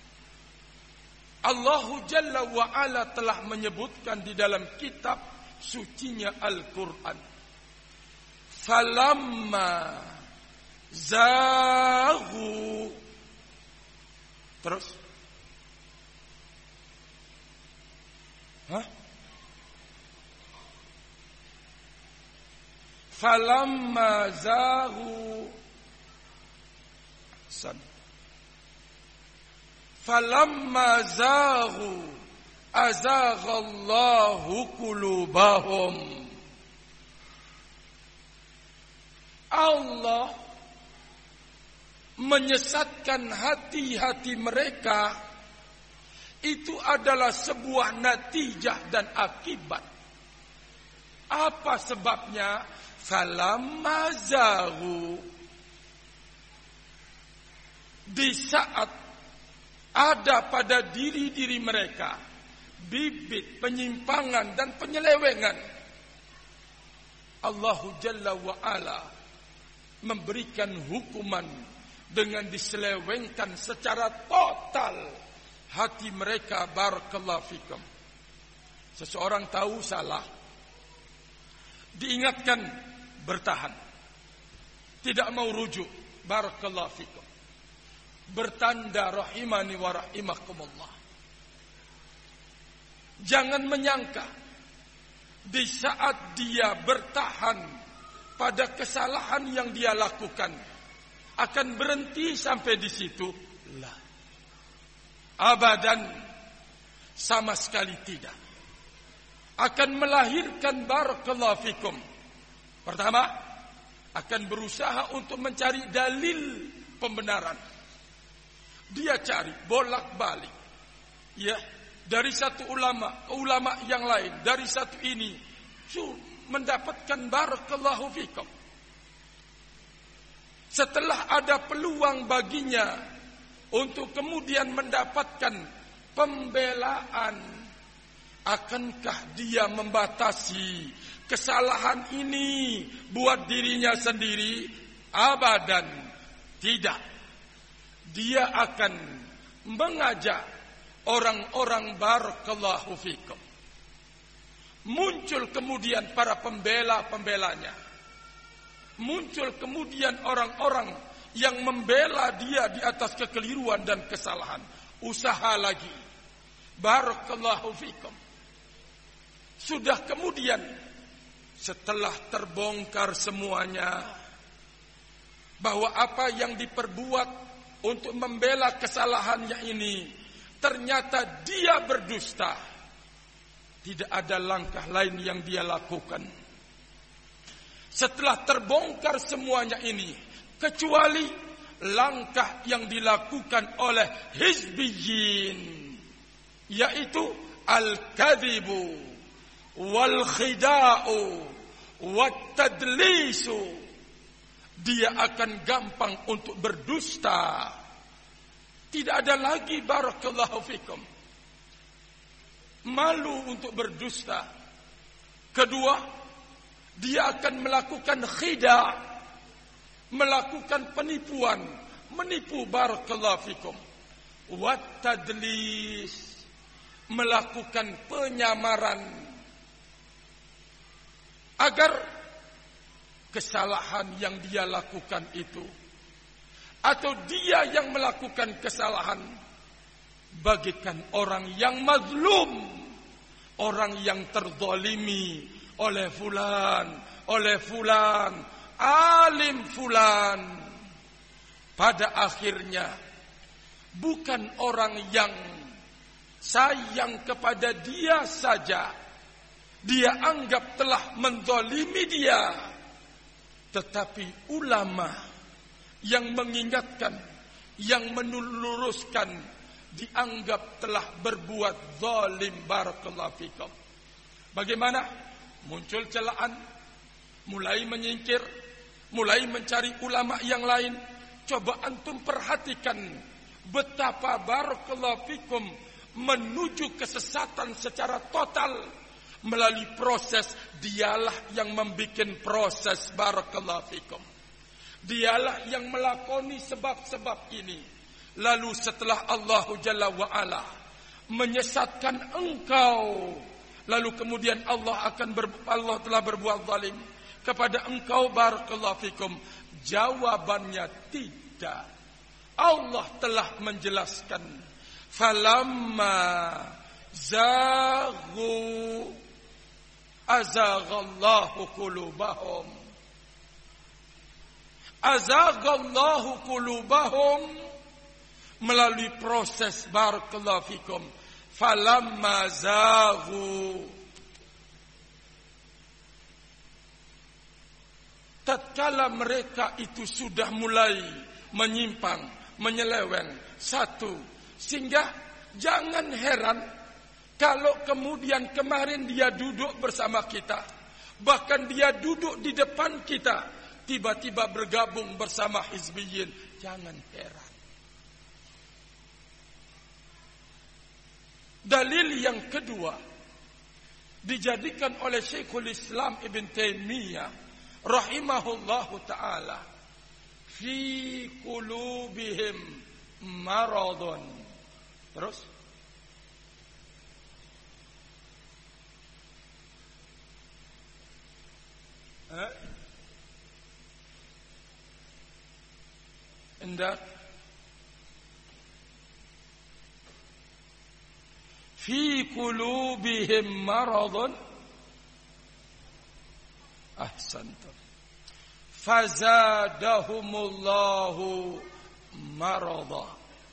Allah Jalla wa Ala telah menyebutkan di dalam kitab sucinya Al-Quran. Falamma zahu, terus Hah? Falamma zahu San. Falamma zaghu azaghallahu qulubahum. Allah menyesatkan hati-hati mereka itu adalah sebuah natijah dan akibat. Apa sebabnya? Falamma zaghu, di saat ada pada diri-diri mereka bibit penyimpangan dan penyelewengan, Allah Jalla wa Ala memberikan hukuman dengan diselewengkan secara total hati mereka. Barakallahu fikum. Seseorang tahu salah, diingatkan, bertahan, tidak mau rujuk. Barakallahu fikum. Bertanda rahimani wa rahimakumullah. Jangan menyangka di saat dia bertahan pada kesalahan yang dia lakukan akan berhenti sampai di situ. Lah. Abadan, sama sekali tidak. Akan melahirkan barakallahu fikum. Pertama, akan berusaha untuk mencari dalil pembenaran. Dia cari bolak-balik, ya, dari satu ulama ke ulama yang lain, dari satu ini, mendapatkan barakallahu fikum. Setelah ada peluang baginya untuk kemudian mendapatkan pembelaan, akankah dia membatasi kesalahan ini buat dirinya sendiri? Abadan tidak. Dia akan mengajak orang-orang barakallahu fikum. Muncul kemudian para pembela-pembelanya. Muncul kemudian orang-orang yang membela dia di atas kekeliruan dan kesalahan. Usaha lagi. Barakallahu fikum. Sudah kemudian setelah terbongkar semuanya, bahwa apa yang diperbuat untuk membela kesalahannya ini ternyata dia berdusta, tidak ada langkah lain yang dia lakukan setelah terbongkar semuanya ini kecuali langkah yang dilakukan oleh hizbiyin, yaitu al-kadhibu wal khida'u wat tadlisu. Dia akan gampang untuk berdusta. Tidak ada lagi barakallahu fikum malu untuk berdusta. Kedua, dia akan melakukan khida', melakukan penipuan, menipu barakallahu fikum. Wat tadlis, melakukan penyamaran agar kesalahan yang dia lakukan itu, atau dia yang melakukan kesalahan, bagikan orang yang mazlum, orang yang terzalimi oleh fulan, oleh fulan, alim fulan. Pada akhirnya bukan orang yang sayang kepada dia saja dia anggap telah menzalimi dia, tetapi ulama yang mengingatkan, yang meluruskan, dianggap telah berbuat zalim. Barakallahu fikum. Bagaimana? Muncul celaan, mulai menyingkir, mulai mencari ulama yang lain. Coba antum perhatikan betapa barakallahu fikum menuju kesesatan secara total melalui proses. Dialah yang membuat proses barakallahu fikum. Dialah yang melakoni sebab-sebab ini. Lalu setelah Allah Jalla wa'ala menyesatkan engkau, lalu kemudian Allah akan ber, Allah telah berbuat zalim kepada engkau barakallahu fikum. Jawabannya tidak. Allah telah menjelaskan, falamma zaghu azaghallahu qulubahum. Azaghallahu qulubahum melalui proses barakallahu fikum. Falamma zaghu, tatkala mereka itu sudah mulai menyimpang, menyeleweng, satu. Sehingga jangan heran kalau kemudian kemarin dia duduk bersama kita, bahkan dia duduk di depan kita, tiba-tiba bergabung bersama Hizbiyin. Jangan heran. Dalil yang kedua dijadikan oleh Syekhul Islam Ibn Taimiyah rahimahullahu ta'ala, fi qulubihim maradun. Terus eh? Indah fi qulubihim maradun. Ahsantum. Fazadahumullahu marada.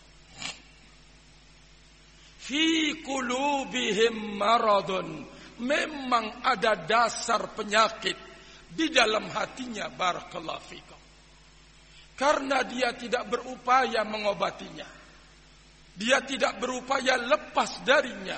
Fi qulubihim maradun. Memang ada dasar penyakit di dalam hatinya, barakallahu fikum. Karena dia tidak berupaya mengobatinya, dia tidak berupaya lepas darinya.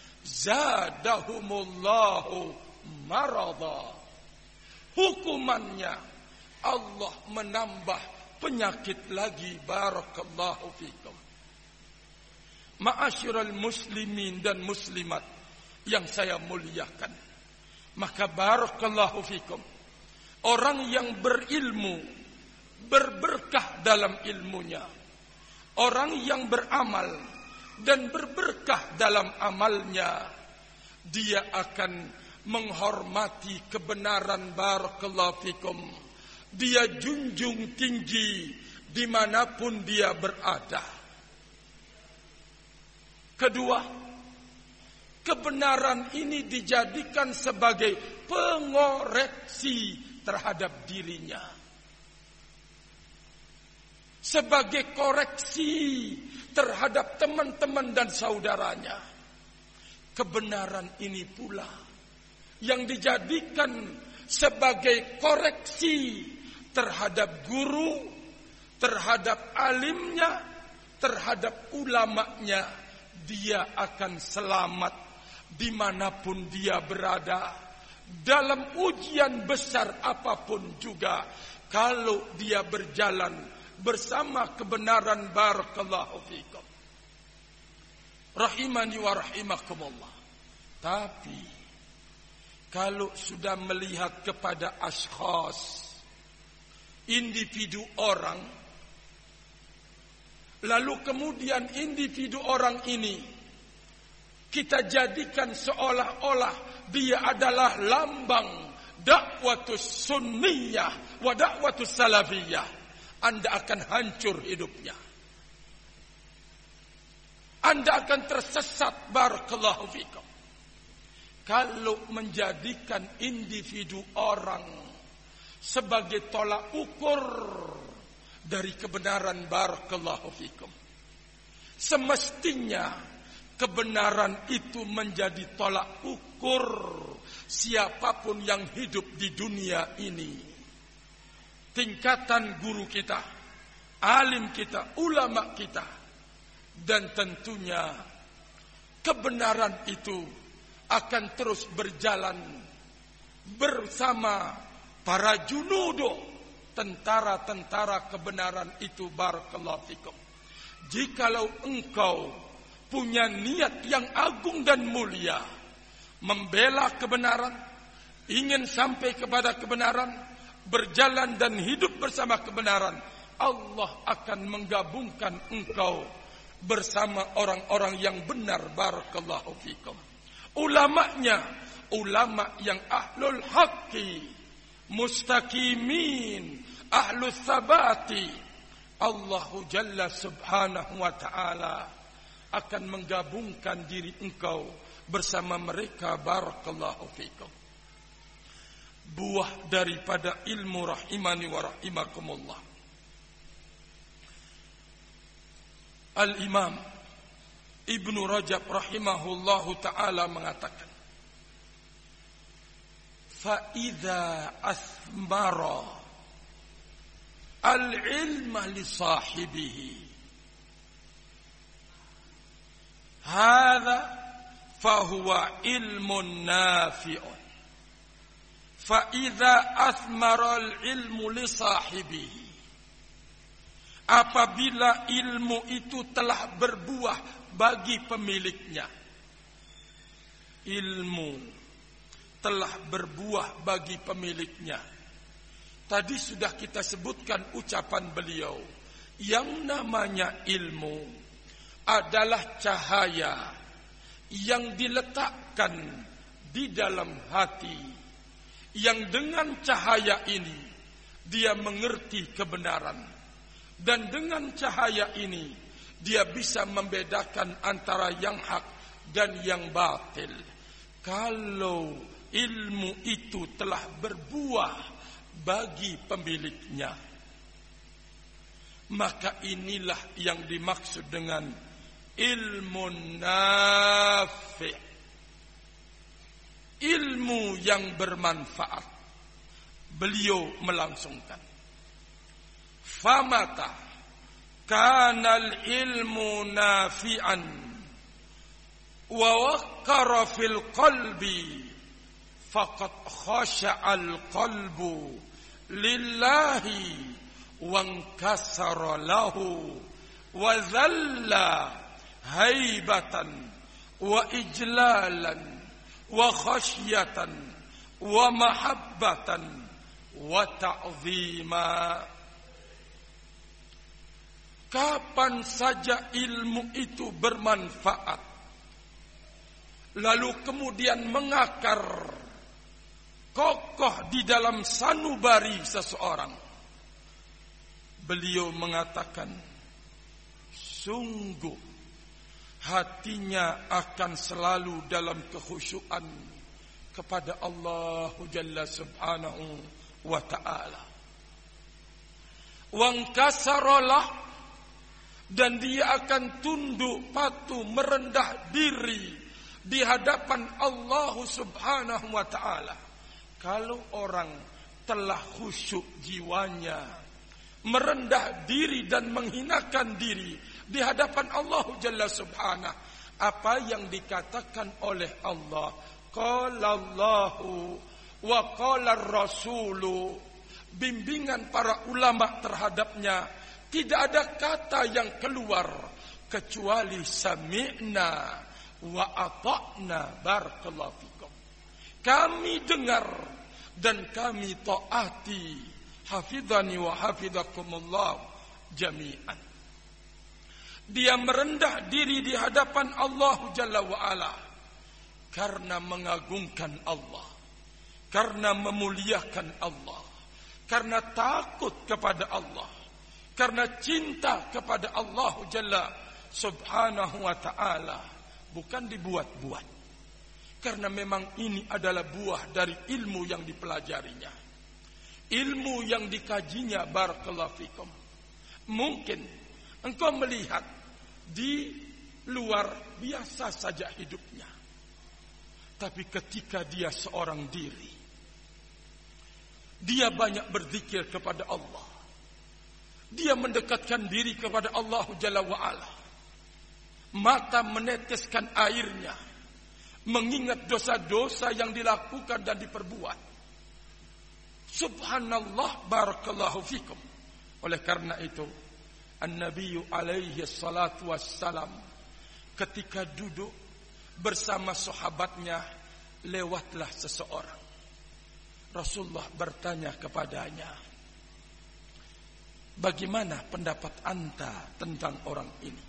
Zadahumullahu marada. Hukumannya Allah menambah penyakit lagi, barakallahu fikum. Ma'asyiral muslimin dan muslimat yang saya muliakan, maka barakallahu fikum, orang yang berilmu, berberkah dalam ilmunya, orang yang beramal dan berberkah dalam amalnya, dia akan menghormati kebenaran, barakallahu fikum. Dia junjung tinggi dimanapun dia berada. Kedua, kebenaran ini dijadikan sebagai pengoreksi terhadap dirinya, sebagai koreksi terhadap teman-teman dan saudaranya. Kebenaran ini pula yang dijadikan sebagai koreksi terhadap guru, terhadap alimnya, terhadap ulamanya. Dia akan selamat dimanapun dia berada, dalam ujian besar apapun juga, kalau dia berjalan bersama kebenaran, barakallahu fikum. Rahimani wa rahimakumullah. Tapi kalau sudah melihat kepada ashkhas, individu orang, lalu kemudian individu orang ini kita jadikan seolah-olah dia adalah lambang dakwatus sunniyah wa dakwatus salafiyah, Anda akan hancur hidupnya. Anda akan tersesat, barakallahu fikum. Kalau menjadikan individu orang sebagai tolak ukur dari kebenaran, barakallahu fikum, semestinya kebenaran itu menjadi tolak ukur siapapun yang hidup di dunia ini. Tingkatan guru kita, alim kita, ulama kita, dan tentunya kebenaran itu akan terus berjalan bersama para junudo, tentara-tentara kebenaran itu, barakallahu fikum. Jikalau engkau punya niat yang agung dan mulia, membela kebenaran, ingin sampai kepada kebenaran, berjalan dan hidup bersama kebenaran, Allah akan menggabungkan engkau bersama orang-orang yang benar, barakallahu fikum. Ulamanya, ulama yang ahlul haqqi, mustaqimin, ahlul sabati, Allahu Jalla subhanahu wa ta'ala akan menggabungkan diri engkau bersama mereka, barakallahu fikum. Buah daripada ilmu, rahimani wa rahimakumullah. Al-Imam Ibnu Rajab rahimahullahu ta'ala mengatakan, fa idza asmara al-ilma li sahibihi. Hadza fahuwa ilmun nafi'un. Fa idza athmara al-ilmu li sahibihi, apabila ilmu itu telah berbuah bagi pemiliknya, ilmu telah berbuah bagi pemiliknya. Tadi sudah kita sebutkan ucapan beliau, yang namanya ilmu adalah cahaya yang diletakkan di dalam hati, yang dengan cahaya ini dia mengerti kebenaran, dan dengan cahaya ini dia bisa membedakan antara yang hak dan yang batil. Kalau ilmu itu telah berbuah bagi pemiliknya, maka inilah yang dimaksud dengan ilmu nafi', ilmu yang bermanfaat. Beliau melangsungkan, famata kanal ilmu nafi'an wa waqqara fil qalbi faqad khasha'al qalbu lillahi wankasara lahu wa dhalla haibatan wa ijlalan wa khasyatan wa mahabbatan wa ta'zima. Kapan saja ilmu itu bermanfaat, lalu kemudian mengakar kokoh di dalam sanubari seseorang, beliau mengatakan, sungguh hatinya akan selalu dalam kekhusyuan kepada Allah Jalla Subhanahu wa ta'ala. Wangkasarolah, dan dia akan tunduk patuh merendah diri di hadapan Allah Subhanahu wa ta'ala. Kalau orang telah khusyuk jiwanya, merendah diri dan menghinakan diri di hadapan Allah Jalla Subhanahu, apa yang dikatakan oleh Allah, qala Allahu wa qala Rasulu, bimbingan para ulama terhadapnya, tidak ada kata yang keluar kecuali sami'na wa ata'na. Barakallahu fikum, kami dengar dan kami taati. Hafidhani wa hafidhakumullah jami'an. Dia merendah diri di hadapan Allah Jalla wa'ala karena mengagungkan Allah, karena memuliakan Allah, karena takut kepada Allah, karena cinta kepada Allah Jalla Subhanahu wa ta'ala. Bukan dibuat-buat, karena memang ini adalah buah dari ilmu yang dipelajarinya, ilmu yang dikajinya. Barakallahu fikum. Mungkin engkau melihat di luar biasa saja hidupnya, tapi ketika dia seorang diri, dia banyak berzikir kepada Allah, dia mendekatkan diri kepada Allah Jalla wa'ala, mata meneteskan airnya, mengingat dosa-dosa yang dilakukan dan diperbuat. Subhanallah, barakallahu fikum. Oleh karena itu, An-Nabi alaihi salatu wassalam ketika duduk bersama sahabatnya, lewatlah seseorang. Rasulullah bertanya kepadanya, bagaimana pendapat anta tentang orang ini?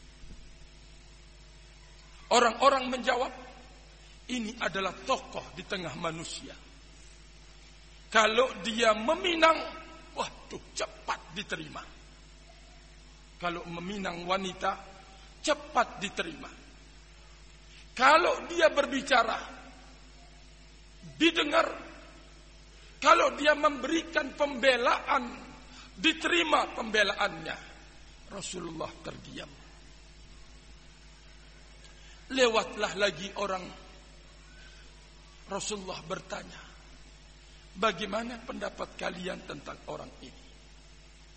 Orang-orang menjawab, ini adalah tokoh di tengah manusia. Kalau dia meminang, waduh, cepat diterima. Kalau meminang wanita, cepat diterima. Kalau dia berbicara, didengar. Kalau dia memberikan pembelaan, diterima pembelaannya. Rasulullah terdiam. Lewatlah lagi orang. Rasulullah bertanya, bagaimana pendapat kalian tentang orang ini?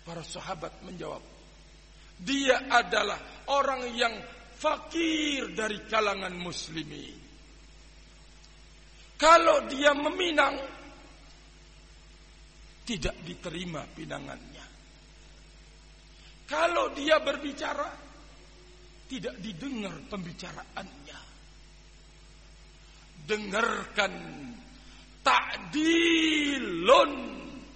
Para sahabat menjawab, dia adalah orang yang fakir dari kalangan muslimin. Kalau dia meminang, tidak diterima pinangannya. Kalau dia berbicara, tidak didengar pembicaraannya. Dengarkan ta'dilun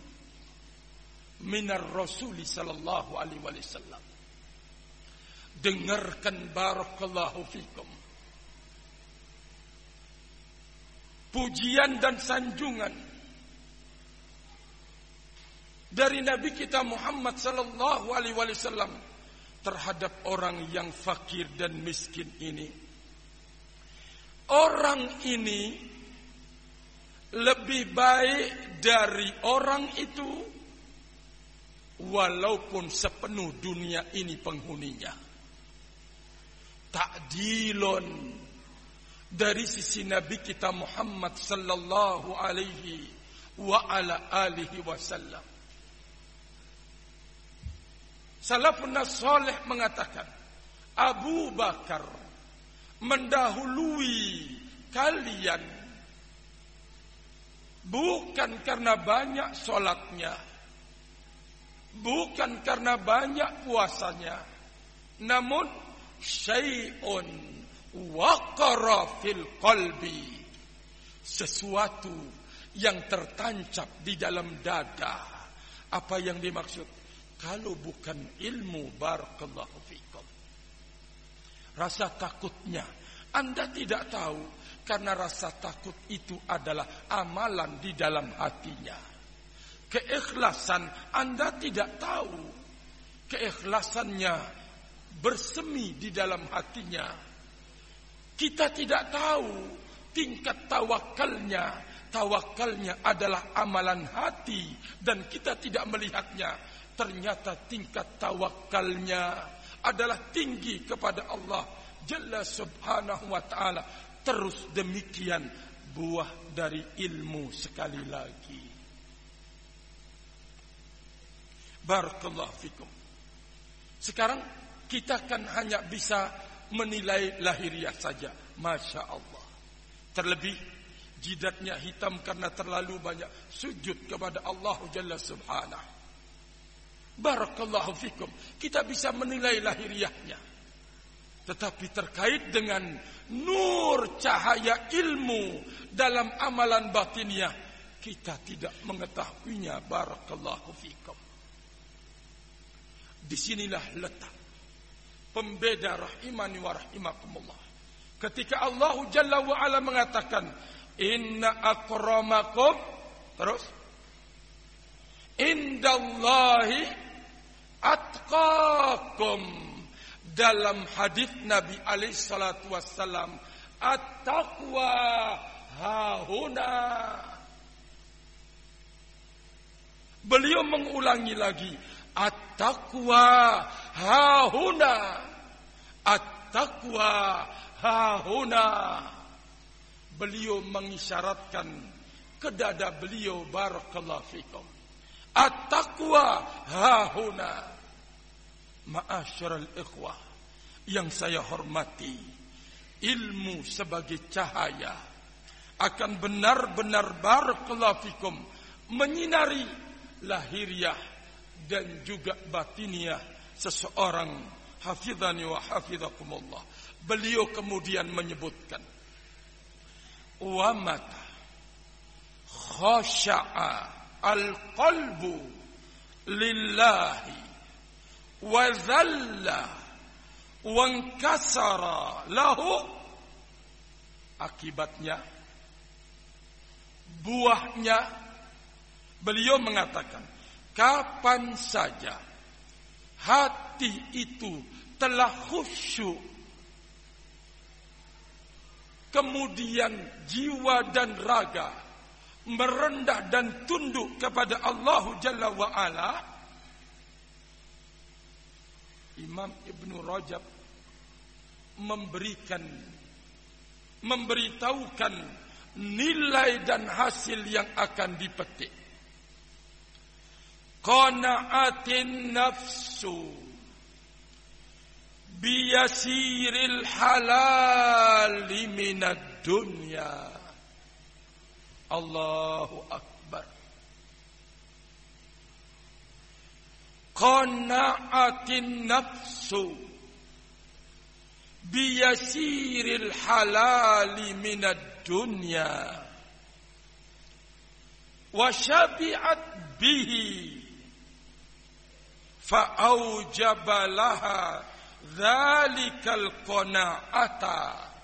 minar rasuli sallallahu alaihi wasallam. Dengarkan barakallahu fikum pujian dan sanjungan dari Nabi kita Muhammad sallallahu alaihi wasallam terhadap orang yang fakir dan miskin ini. Orang ini lebih baik dari orang itu, walaupun sepenuh dunia ini penghuninya. Ta'dilun dari sisi Nabi kita Muhammad sallallahu alaihi wa ala alihi wasallam. Salafun salih mengatakan, Abu Bakar mendahului kalian bukan karena banyak sholatnya, bukan karena banyak puasanya, namun syai'un waqara fil qalbi, sesuatu yang tertancap di dalam dada. Apa yang dimaksud? Kalau bukan ilmu, barakallahu fikum, rasa takutnya Anda tidak tahu, karena rasa takut itu adalah amalan di dalam hatinya. Keikhlasan Anda tidak tahu, keikhlasannya bersemi di dalam hatinya. Kita tidak tahu tingkat tawakalnya. Tawakalnya adalah amalan hati dan kita tidak melihatnya. Ternyata tingkat tawakalnya adalah tinggi kepada Allah Jalla subhanahu wa ta'ala. Terus demikian buah dari ilmu sekali lagi. Barakallahu fikum. Sekarang kita kan hanya bisa menilai lahiriah saja. Masya Allah. Terlebih jidatnya hitam karena terlalu banyak sujud kepada Allah Jalla subhanahu. Barakallahu fikum. Kita bisa menilai lahiriahnya. Tetapi terkait dengan nur cahaya ilmu dalam amalan batiniah, kita tidak mengetahuinya. Barakallahu fikum. Disinilah letak pembeda rahimani wa rahimakumullah. Ketika Allah Jalla wa ala mengatakan, inna akramakum, terus, indallahi atqakum. Dalam hadis Nabi alaihi salatu wassalam, at-taqwa hahuna. Beliau mengulangi lagi, at-taqwa hahuna, at-taqwa hahuna. Beliau mengisyaratkan ke dada beliau, barakallahu fikum, at-taqwa hahuna. Ma'asyiral ikhwah yang saya hormati, ilmu sebagai cahaya akan benar-benar barakallahu fikum menyinari lahiriah dan juga batiniah seseorang. Hafizani wa hafizakumullah. Beliau kemudian menyebutkan, wa mata khasha'a al-qalbu lillahi wa zalla wa inkasara lahu, akibatnya, buahnya, beliau mengatakan, kapan saja hati itu telah khusyuk, kemudian jiwa dan raga merendah dan tunduk kepada Allah Jalla wa ala, Imam Ibnu Rajab memberikan, memberitahukan nilai dan hasil yang akan dipetik. qana'atin nafsu biyasiril halali minad dunya. Allahu akbar. Qana'atin nafsu biyasiril halali minad dunya wa syabi'at bihi fa'aujaba laha dzalikal qana'ata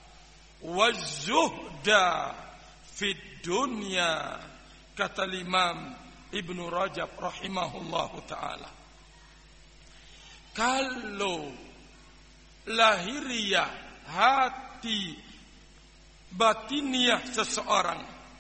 waz-zuhda fid dunya, kata Imam Ibnu Rajab rahimahullahu taala. Kalau lahiriah hati batiniah seseorang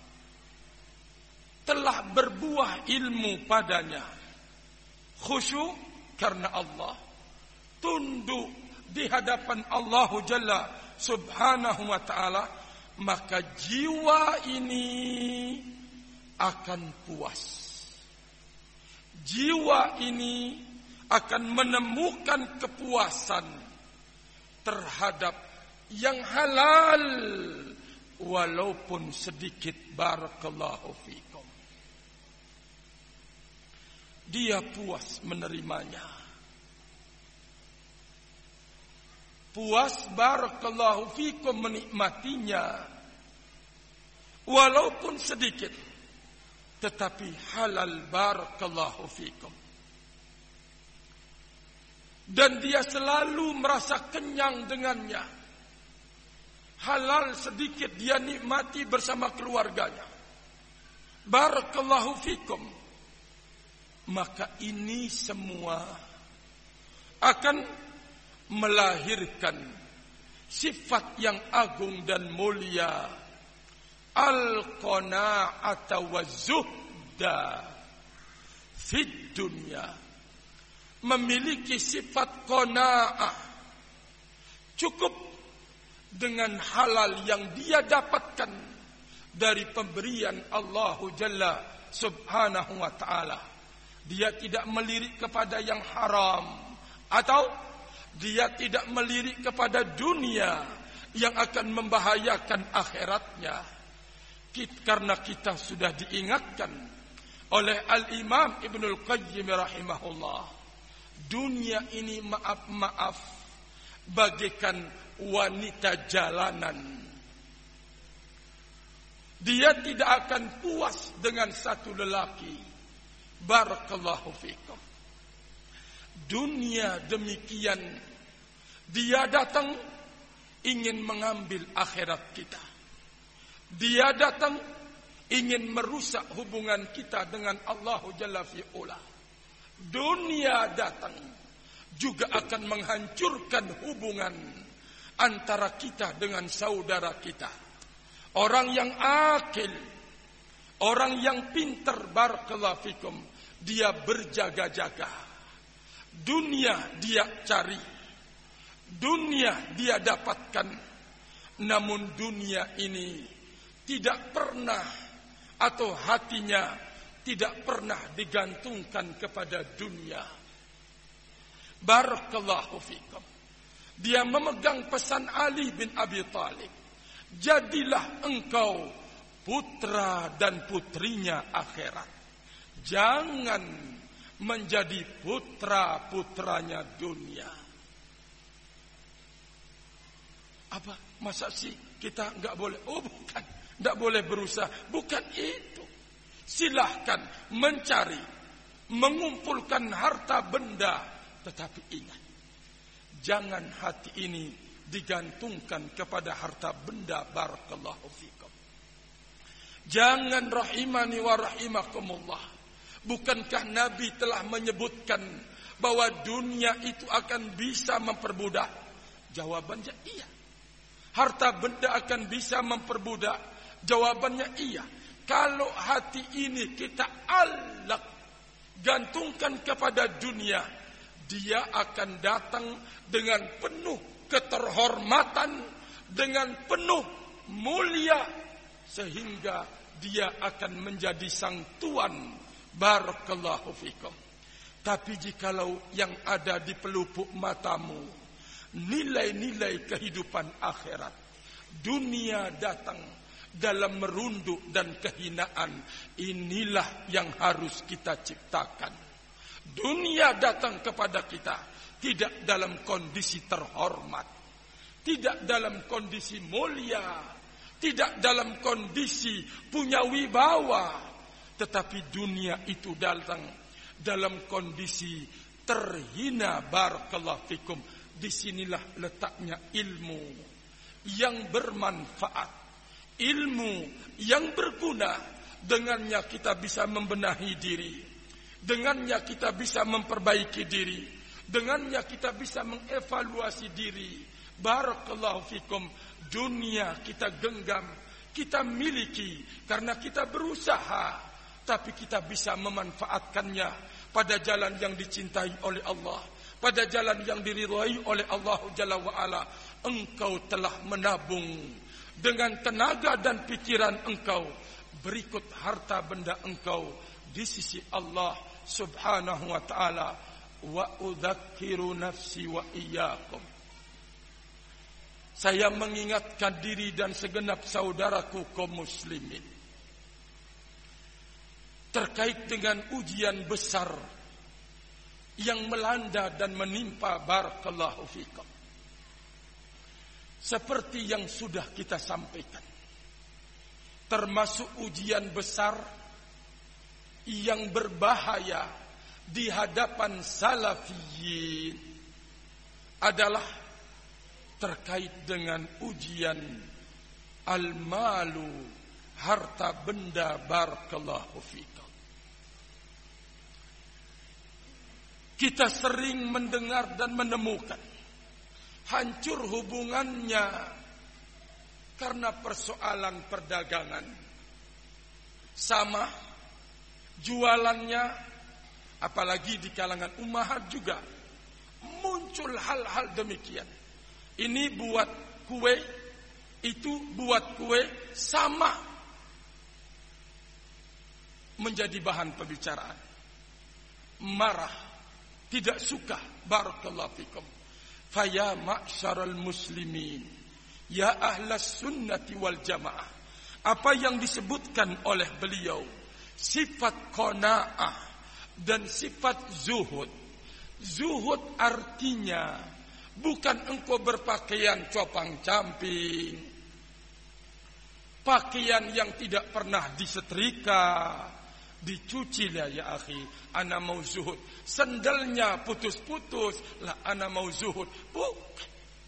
telah berbuah ilmu padanya, khusyuk karena Allah, tunduk di hadapan Allah Jalla Subhanahu wa ta'ala, maka jiwa ini akan puas. Jiwa ini akan menemukan kepuasan terhadap yang halal walaupun sedikit. Barakallahu fikum. Dia puas menerimanya. Puas barakallahu fikum menikmatinya walaupun sedikit, tetapi halal barakallahu fikum. Dan dia selalu merasa kenyang dengannya. Halal sedikit dia nikmati bersama keluarganya. Barakallahu fikum. Maka ini semua akan melahirkan sifat yang agung dan mulia, al-qana'ata waz-zuhda fid dunya. Memiliki sifat qana'ah, cukup dengan halal yang dia dapatkan dari pemberian Allah Jalla Subhanahu wa ta'ala. Dia tidak melirik kepada yang haram, atau dia tidak melirik kepada dunia yang akan membahayakan akhiratnya. Karena kita sudah diingatkan oleh Al-Imam Ibnul Qayyim rahimahullah, dunia ini maaf-maaf bagaikan wanita jalanan. Dia tidak akan puas dengan satu lelaki. Barakallahu fikum. Dunia demikian, dia datang ingin mengambil akhirat kita. Dia datang ingin merusak hubungan kita dengan Allah Jalla fi'ula. Dunia datang juga akan menghancurkan hubungan antara kita dengan saudara kita. Orang yang akil, orang yang pintar, barakallahu fikum, dia berjaga-jaga. Dunia dia cari, dunia dia dapatkan. Namun dunia ini tidak pernah, atau hatinya tidak pernah digantungkan kepada dunia. Barakallahu fikum. Dia memegang pesan Ali bin Abi Thalib. Jadilah engkau putra dan putrinya akhirat. Jangan menjadi putra-putranya dunia. Apa? Masa sih kita enggak boleh? Oh bukan, enggak boleh berusaha. Bukan itu. Silahkan mencari, mengumpulkan harta benda, tetapi ingat, jangan hati ini digantungkan kepada harta benda. Barakallahu fikum. Jangan, rahimani wa rahimakumullah. Bukankah Nabi telah menyebutkan bahwa dunia itu akan bisa memperbudak? Jawabannya iya. Harta benda akan bisa memperbudak? Jawabannya iya. Kalau hati ini kita allak, gantungkan kepada dunia, dia akan datang dengan penuh keterhormatan, dengan penuh mulia, sehingga dia akan menjadi sang tuan. Barakallahu fikum. Tapi jikalau yang ada di pelupuk matamu nilai-nilai kehidupan akhirat, dunia datang dalam merunduk dan kehinaan, inilah yang harus kita ciptakan. Dunia datang kepada kita tidak dalam kondisi terhormat, tidak dalam kondisi mulia, tidak dalam kondisi punya wibawa, tetapi dunia itu datang dalam kondisi terhina. Barakallahu fikum. Disinilah letaknya ilmu yang bermanfaat, ilmu yang berguna. Dengannya kita bisa membenahi diri, dengannya kita bisa memperbaiki diri, dengannya kita bisa mengevaluasi diri. Barakallahu fikum. Dunia kita genggam, kita miliki karena kita berusaha, tapi kita bisa memanfaatkannya pada jalan yang dicintai oleh Allah, pada jalan yang diridhai oleh Allah Jalla wa'ala. Engkau telah menabung dengan tenaga dan pikiran engkau, berikut harta benda engkau di sisi Allah Subhanahu wa ta'ala. Wa udzakiru nafsi wa iyyakum. Saya mengingatkan diri dan segenap saudaraku kaum muslimin terkait dengan ujian besar yang melanda dan menimpa. Barakallahu fikum. Seperti yang sudah kita sampaikan, termasuk ujian besar yang berbahaya di hadapan salafiyin adalah terkait dengan ujian al-malu, harta benda. Barakallahu fikum. Kita sering mendengar dan menemukan hancur hubungannya karena persoalan perdagangan. Sama jualannya, apalagi di kalangan ummahat juga muncul hal-hal demikian. Ini buat kue, itu buat kue, sama menjadi bahan pembicaraan. Marah, tidak suka. Barakallahu fikum. Faya ma'syaral muslimin, ya ahlas sunnati wal jamaah. Apa yang disebutkan oleh beliau, sifat qanaah dan sifat zuhud. Zuhud artinya bukan engkau berpakaian copang-camping, pakaian yang tidak pernah disetrika, dicuci lah ya akhi, ana mau zuhud. Sendalnya putus-putus, lah ana mau zuhud. Bukan.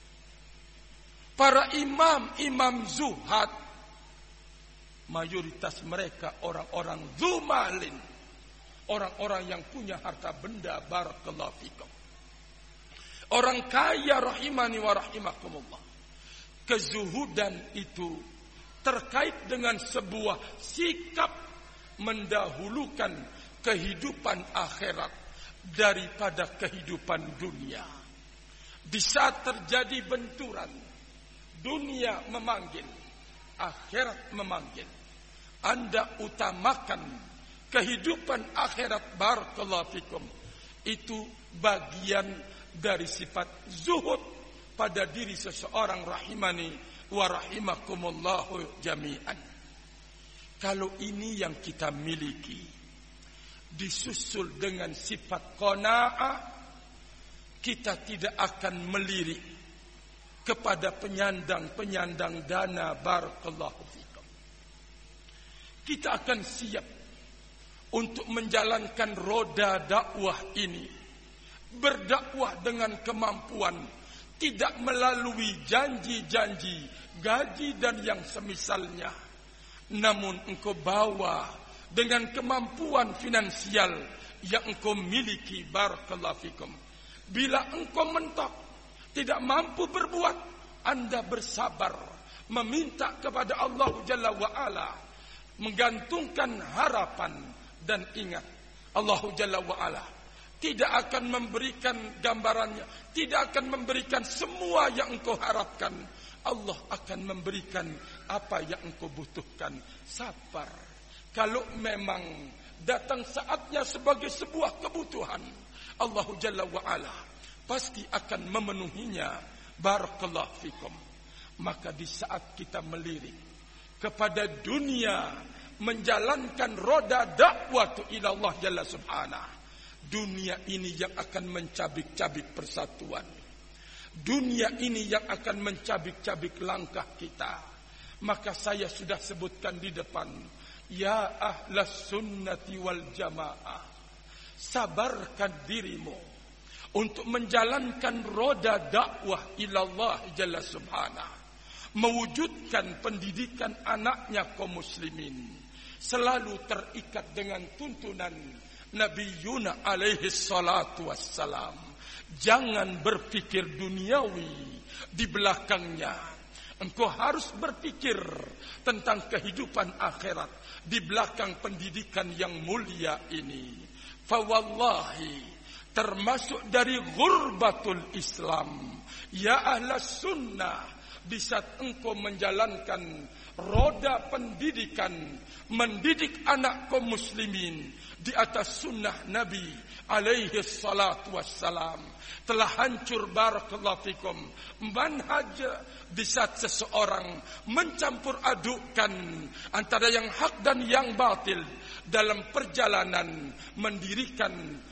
Para imam, imam zuhad, mayoritas mereka orang-orang zumalin, orang-orang yang punya harta benda. Barakallahu fikum. Orang kaya rahimani wa rahimakumullah. Kezuhudan itu terkait dengan sebuah sikap mendahulukan kehidupan akhirat daripada kehidupan dunia. Di saat terjadi benturan, dunia memanggil, akhirat memanggil, Anda utamakan kehidupan akhirat. Barakallahu fikum. Itu bagian dari sifat zuhud pada diri seseorang rahimani wa rahimakumullahu jami'an. Kalau ini yang kita miliki, disusul dengan sifat qanaah, kita tidak akan melirik kepada penyandang-penyandang dana. Barakallahu fikum. Kita akan siap untuk menjalankan roda dakwah ini, berdakwah dengan kemampuan, tidak melalui janji-janji gaji dan yang semisalnya, namun engkau bawa dengan kemampuan finansial yang engkau miliki. Barakallahu fikum. Bila engkau mentok, tidak mampu berbuat, Anda bersabar, meminta kepada Allah Jalla wa'ala, menggantungkan harapan. Dan ingat, Allah Jalla wa'ala tidak akan memberikan gambarannya, tidak akan memberikan semua yang engkau harapkan. Allah akan memberikan apa yang engkau butuhkan. Sabar. Kalau memang datang saatnya sebagai sebuah kebutuhan, Allah Jalla wa'ala pasti akan memenuhinya. Barakallahu fikum. Maka di saat kita melirik kepada dunia, menjalankan roda dakwah ila Allah Jalla Subhanahu, dunia ini yang akan mencabik-cabik persatuan, dunia ini yang akan mencabik-cabik langkah kita. Maka saya sudah sebutkan di depan, ya ahlas sunnati wal jamaah, sabarkan dirimu untuk menjalankan roda dakwah ilallah Jalla Subhanahu, mewujudkan pendidikan anaknya kaum muslimin selalu terikat dengan tuntunan Nabi Yuna alaihi salatu wassalam. Jangan berpikir duniawi di belakangnya. Engkau harus berpikir tentang kehidupan akhirat di belakang pendidikan yang mulia ini. Fawallahi, termasuk dari ghurbatul Islam, ya ahlas sunnah, di saat engkau menjalankan roda pendidikan, mendidik anak kaum muslimin di atas sunnah Nabi alaihi salatu wassalam, telah hancur barakallahu fikum manhaj. Di saat seseorang mencampur adukkan antara yang hak dan yang batil dalam perjalanan mendirikan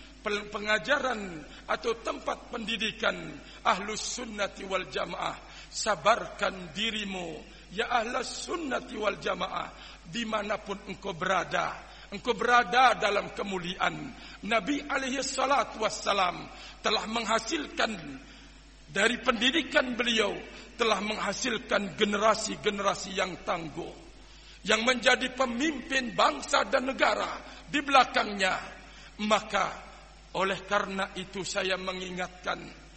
pengajaran atau tempat pendidikan ahlus sunnati wal jamaah, sabarkan dirimu ya ahlus sunnati wal jamaah, dimanapun engkau berada. Engkau berada dalam kemuliaan. Nabi alaihi salatu wassalam telah menghasilkan dari pendidikan beliau, telah menghasilkan generasi-generasi yang tangguh, yang menjadi pemimpin bangsa dan negara di belakangnya. Maka oleh karena itu saya mengingatkan,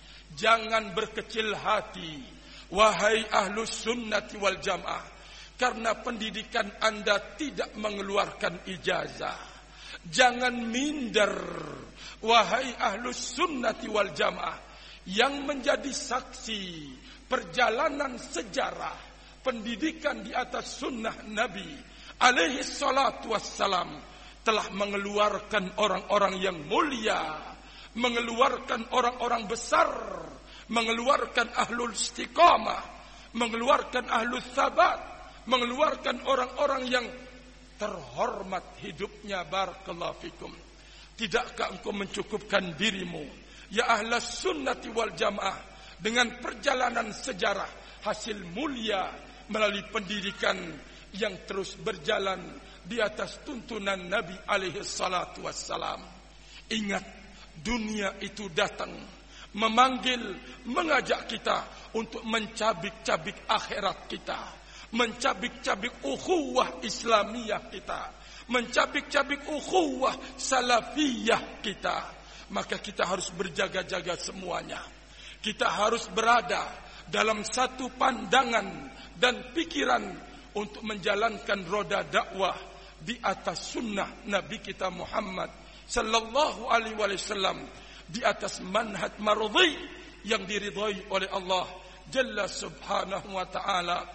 jangan berkecil hati wahai ahlus sunnati wal jamaah, karena pendidikan Anda tidak mengeluarkan ijazah. Jangan minder wahai ahlus sunnati wal jamaah, yang menjadi saksi perjalanan sejarah pendidikan di atas sunnah Nabi alaihi salatu wassalam, telah mengeluarkan orang-orang yang mulia, mengeluarkan orang-orang besar, mengeluarkan ahlul istiqamah, mengeluarkan ahlul thabat, mengeluarkan orang-orang yang terhormat hidupnya. Barakallahu fikum. Tidakkah engkau mencukupkan dirimu ya ahlas sunnati wal jamaah dengan perjalanan sejarah hasil mulia melalui pendidikan yang terus berjalan di atas tuntunan Nabi alaihi salatu wassalam? Ingat, dunia itu datang memanggil, mengajak kita untuk mencabik-cabik akhirat kita, mencabik-cabik ukhuwah Islamiyah kita, mencabik-cabik ukhuwah salafiyah kita. Maka kita harus berjaga-jaga semuanya. Kita harus berada dalam satu pandangan dan pikiran untuk menjalankan roda dakwah di atas sunnah Nabi kita Muhammad sallallahu alaihi wasallam, di atas manhaj marudhi yang diridhai oleh Allah Jalla Subhanahu wa ta'ala.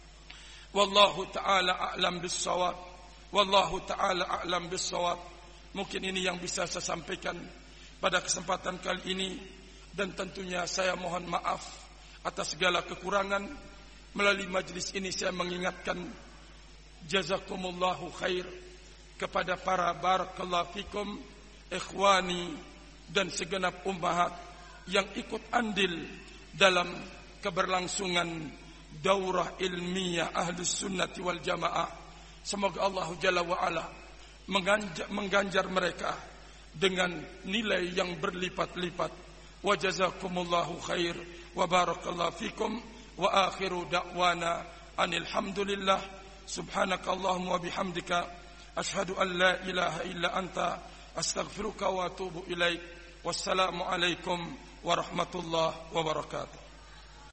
Wallahu ta'ala a'lam bis-shawab. Wallahu ta'ala a'lam bis-shawab. Mungkin ini yang bisa saya sampaikan pada kesempatan kali ini, dan tentunya saya mohon maaf atas segala kekurangan. Melalui majlis ini saya mengingatkan jazakumullahu khair kepada para barakallahu fikum ikhwani dan segenap ummahat yang ikut andil dalam keberlangsungan daurah ilmiah ahlus sunnati wal jamaah. Semoga Allah Jalla wa'ala mengganjar mereka dengan nilai yang berlipat-lipat. Wa jazakumullahu khair wa barakallahu fikum wa akhiru da'wana anil hamdulillah. Subhanakallahumma wa bihamdika asyhadu an la ilaha illa anta astaghfiruka wa atubu ilaik. Wassalamu alaikum warahmatullahi wabarakatuh.